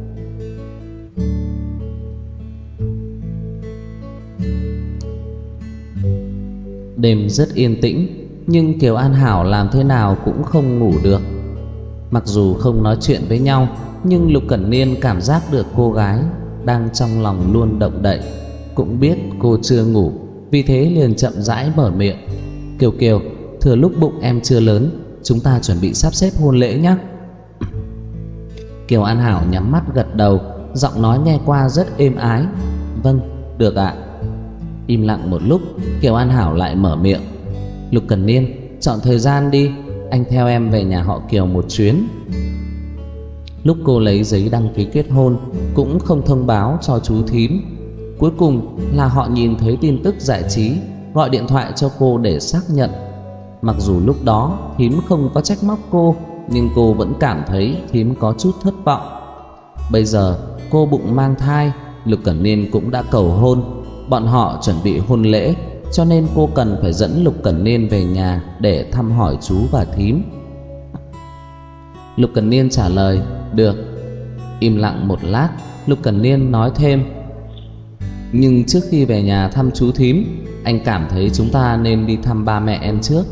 Đêm rất yên tĩnh, nhưng Kiều An Hảo làm thế nào cũng không ngủ được. Mặc dù không nói chuyện với nhau, nhưng Lục Cẩn Niên cảm giác được cô gái đang trong lòng luôn động đậy. Cũng biết cô chưa ngủ, vì thế liền chậm rãi mở miệng: Kiều Kiều, thừa lúc bụng em chưa lớn, chúng ta chuẩn bị sắp xếp hôn lễ nhé. Kiều An Hảo nhắm mắt gật đầu, giọng nói nghe qua rất êm ái: Vâng, được ạ. Im lặng một lúc, Kiều An Hảo lại mở miệng: Lục Cẩn Niên, chọn thời gian đi, anh theo em về nhà họ Kiều một chuyến. Lúc cô lấy giấy đăng ký kết hôn cũng không thông báo cho chú thím. Cuối cùng là họ nhìn thấy tin tức giải trí, gọi điện thoại cho cô để xác nhận. Mặc dù lúc đó thím không có trách móc cô, nhưng cô vẫn cảm thấy thím có chút thất vọng. Bây giờ cô bụng mang thai, Lục Cẩn Niên cũng đã cầu hôn, bọn họ chuẩn bị hôn lễ, cho nên cô cần phải dẫn Lục Cẩn Niên về nhà để thăm hỏi chú và thím. Lục Cẩn Niên trả lời: Được. Im lặng một lát, Lục Cẩn Niên nói thêm: Nhưng trước khi về nhà thăm chú thím, anh cảm thấy chúng ta nên đi thăm ba mẹ em trước.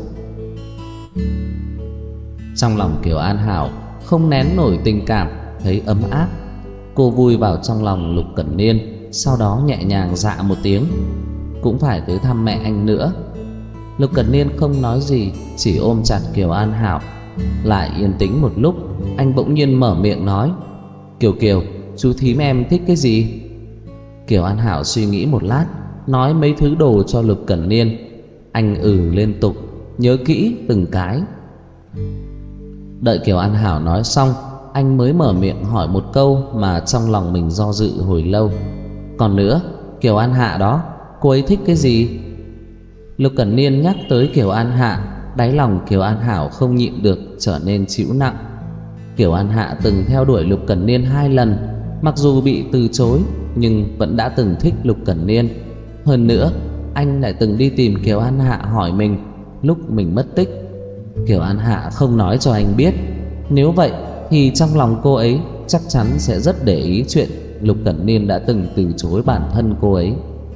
Trong lòng Kiều An Hảo không nén nổi tình cảm, thấy ấm áp. Cô vui vào trong lòng Lục Cẩn Niên, sau đó nhẹ nhàng dạ một tiếng: Cũng phải tới thăm mẹ anh nữa. Lục Cẩn Niên không nói gì, chỉ ôm chặt Kiều An Hảo. Lại yên tĩnh một lúc, anh bỗng nhiên mở miệng nói: Kiều Kiều, chú thím em thích cái gì? Kiều An Hảo suy nghĩ một lát, nói mấy thứ đồ cho Lục Cẩn Niên. Anh liên tục, nhớ kỹ từng cái. Đợi Kiều An Hảo nói xong, anh mới mở miệng hỏi một câu mà trong lòng mình do dự hồi lâu: Còn nữa, Kiều An Hạ đó, cô ấy thích cái gì? Lục Cẩn Niên nhắc tới Kiều An Hạ, đáy lòng Kiều An Hảo không nhịn được trở nên chịu nặng. Kiều An Hạ từng theo đuổi Lục Cẩn Niên 2 lần, mặc dù bị từ chối nhưng vẫn đã từng thích Lục Cẩn Niên. Hơn nữa, anh lại từng đi tìm Kiều An Hạ hỏi mình lúc mình mất tích. Kiều An Hạ không nói cho anh biết. Nếu vậy thì trong lòng cô ấy chắc chắn sẽ rất để ý chuyện Lục Cẩn Niên đã từng từ chối bản thân cô ấy.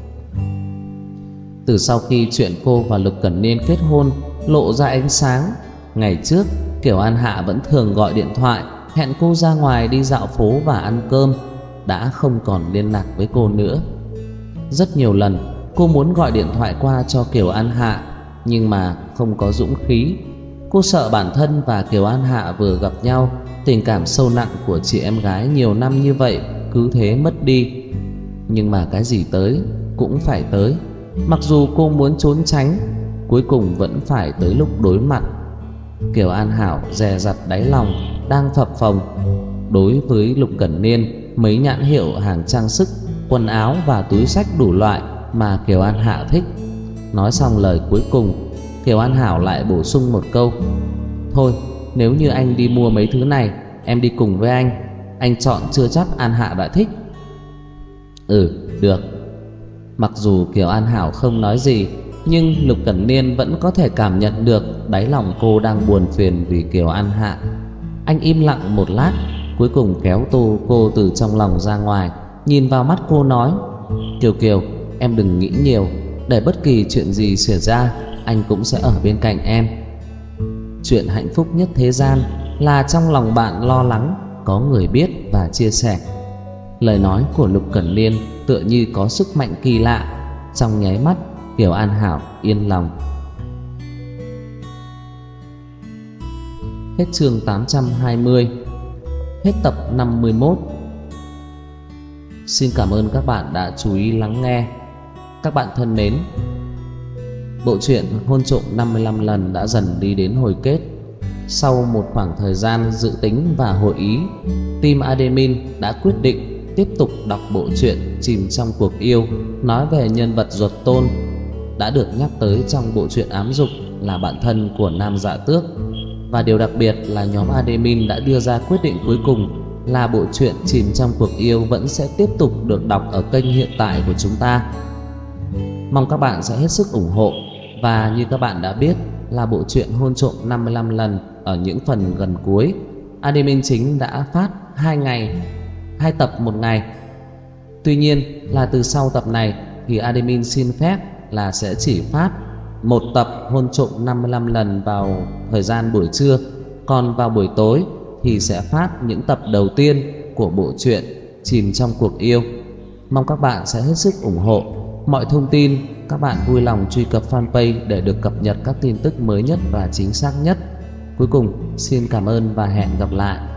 Từ sau khi chuyện cô và Lục Cẩn Niên kết hôn lộ ra ánh sáng, ngày trước Kiều An Hạ vẫn thường gọi điện thoại hẹn cô ra ngoài đi dạo phố và ăn cơm, đã không còn liên lạc với cô nữa. Rất nhiều lần cô muốn gọi điện thoại qua cho Kiều An Hạ, nhưng mà không có dũng khí. Cô sợ bản thân và Kiều An Hạ vừa gặp nhau, tình cảm sâu nặng của chị em gái nhiều năm như vậy cứ thế mất đi. Nhưng mà cái gì tới cũng phải tới. Mặc dù cô muốn trốn tránh, cuối cùng vẫn phải tới lúc đối mặt. Kiều An Hảo dè dặt đáy lòng đang phập phồng. Đối với Lục Cẩn Niên, mấy nhãn hiệu hàng trang sức, quần áo và túi xách đủ loại mà Kiều An Hạ thích. Nói xong lời cuối cùng, Kiều An Hảo lại bổ sung một câu: thôi, nếu như anh đi mua mấy thứ này, em đi cùng với anh chọn chưa chắc An Hạ đã thích. Được. Mặc dù Kiều An Hảo không nói gì, nhưng Lục Cẩn Niên vẫn có thể cảm nhận được đáy lòng cô đang buồn phiền vì Kiều An Hạ. Anh im lặng một lát, cuối cùng kéo cô từ trong lòng ra ngoài, nhìn vào mắt cô nói: Kiều, em đừng nghĩ nhiều, để bất kỳ chuyện gì xảy ra, anh cũng sẽ ở bên cạnh em. Chuyện hạnh phúc nhất thế gian là trong lòng bạn lo lắng có người biết và chia sẻ. Lời nói của Lục Cẩn Niên tựa như có sức mạnh kỳ lạ. Trong nháy mắt, Kiều An Hảo yên lòng. Hết chương 820. Hết tập 51. Xin cảm ơn các bạn đã chú ý lắng nghe. Các bạn thân mến, bộ truyện Hôn trộm 55 lần đã dần đi đến hồi kết. Sau một khoảng thời gian dự tính và hội ý, team admin đã quyết định tiếp tục đọc bộ truyện Chìm trong cuộc yêu, nói về nhân vật Duật Tôn đã được nhắc tới trong bộ truyện Ám Dục là bạn thân của Nam Dạ Tước. Và điều đặc biệt là nhóm admin đã đưa ra quyết định cuối cùng là bộ truyện Chìm trong cuộc yêu vẫn sẽ tiếp tục được đọc ở kênh hiện tại của chúng ta. Mong các bạn sẽ hết sức ủng hộ. Và như các bạn đã biết là bộ truyện Hôn trộm 55 lần ở những phần gần cuối, admin chính đã phát 2 tập một ngày. Tuy nhiên là từ sau tập này thì admin xin phép là sẽ chỉ phát một tập Hôn trộm 55 lần vào thời gian buổi trưa, còn vào buổi tối thì sẽ phát những tập đầu tiên của bộ truyện Chìm trong cuộc yêu. Mong các bạn sẽ hết sức ủng hộ. Mọi thông tin các bạn vui lòng truy cập fanpage để được cập nhật các tin tức mới nhất và chính xác nhất. Cuối cùng xin cảm ơn và hẹn gặp lại.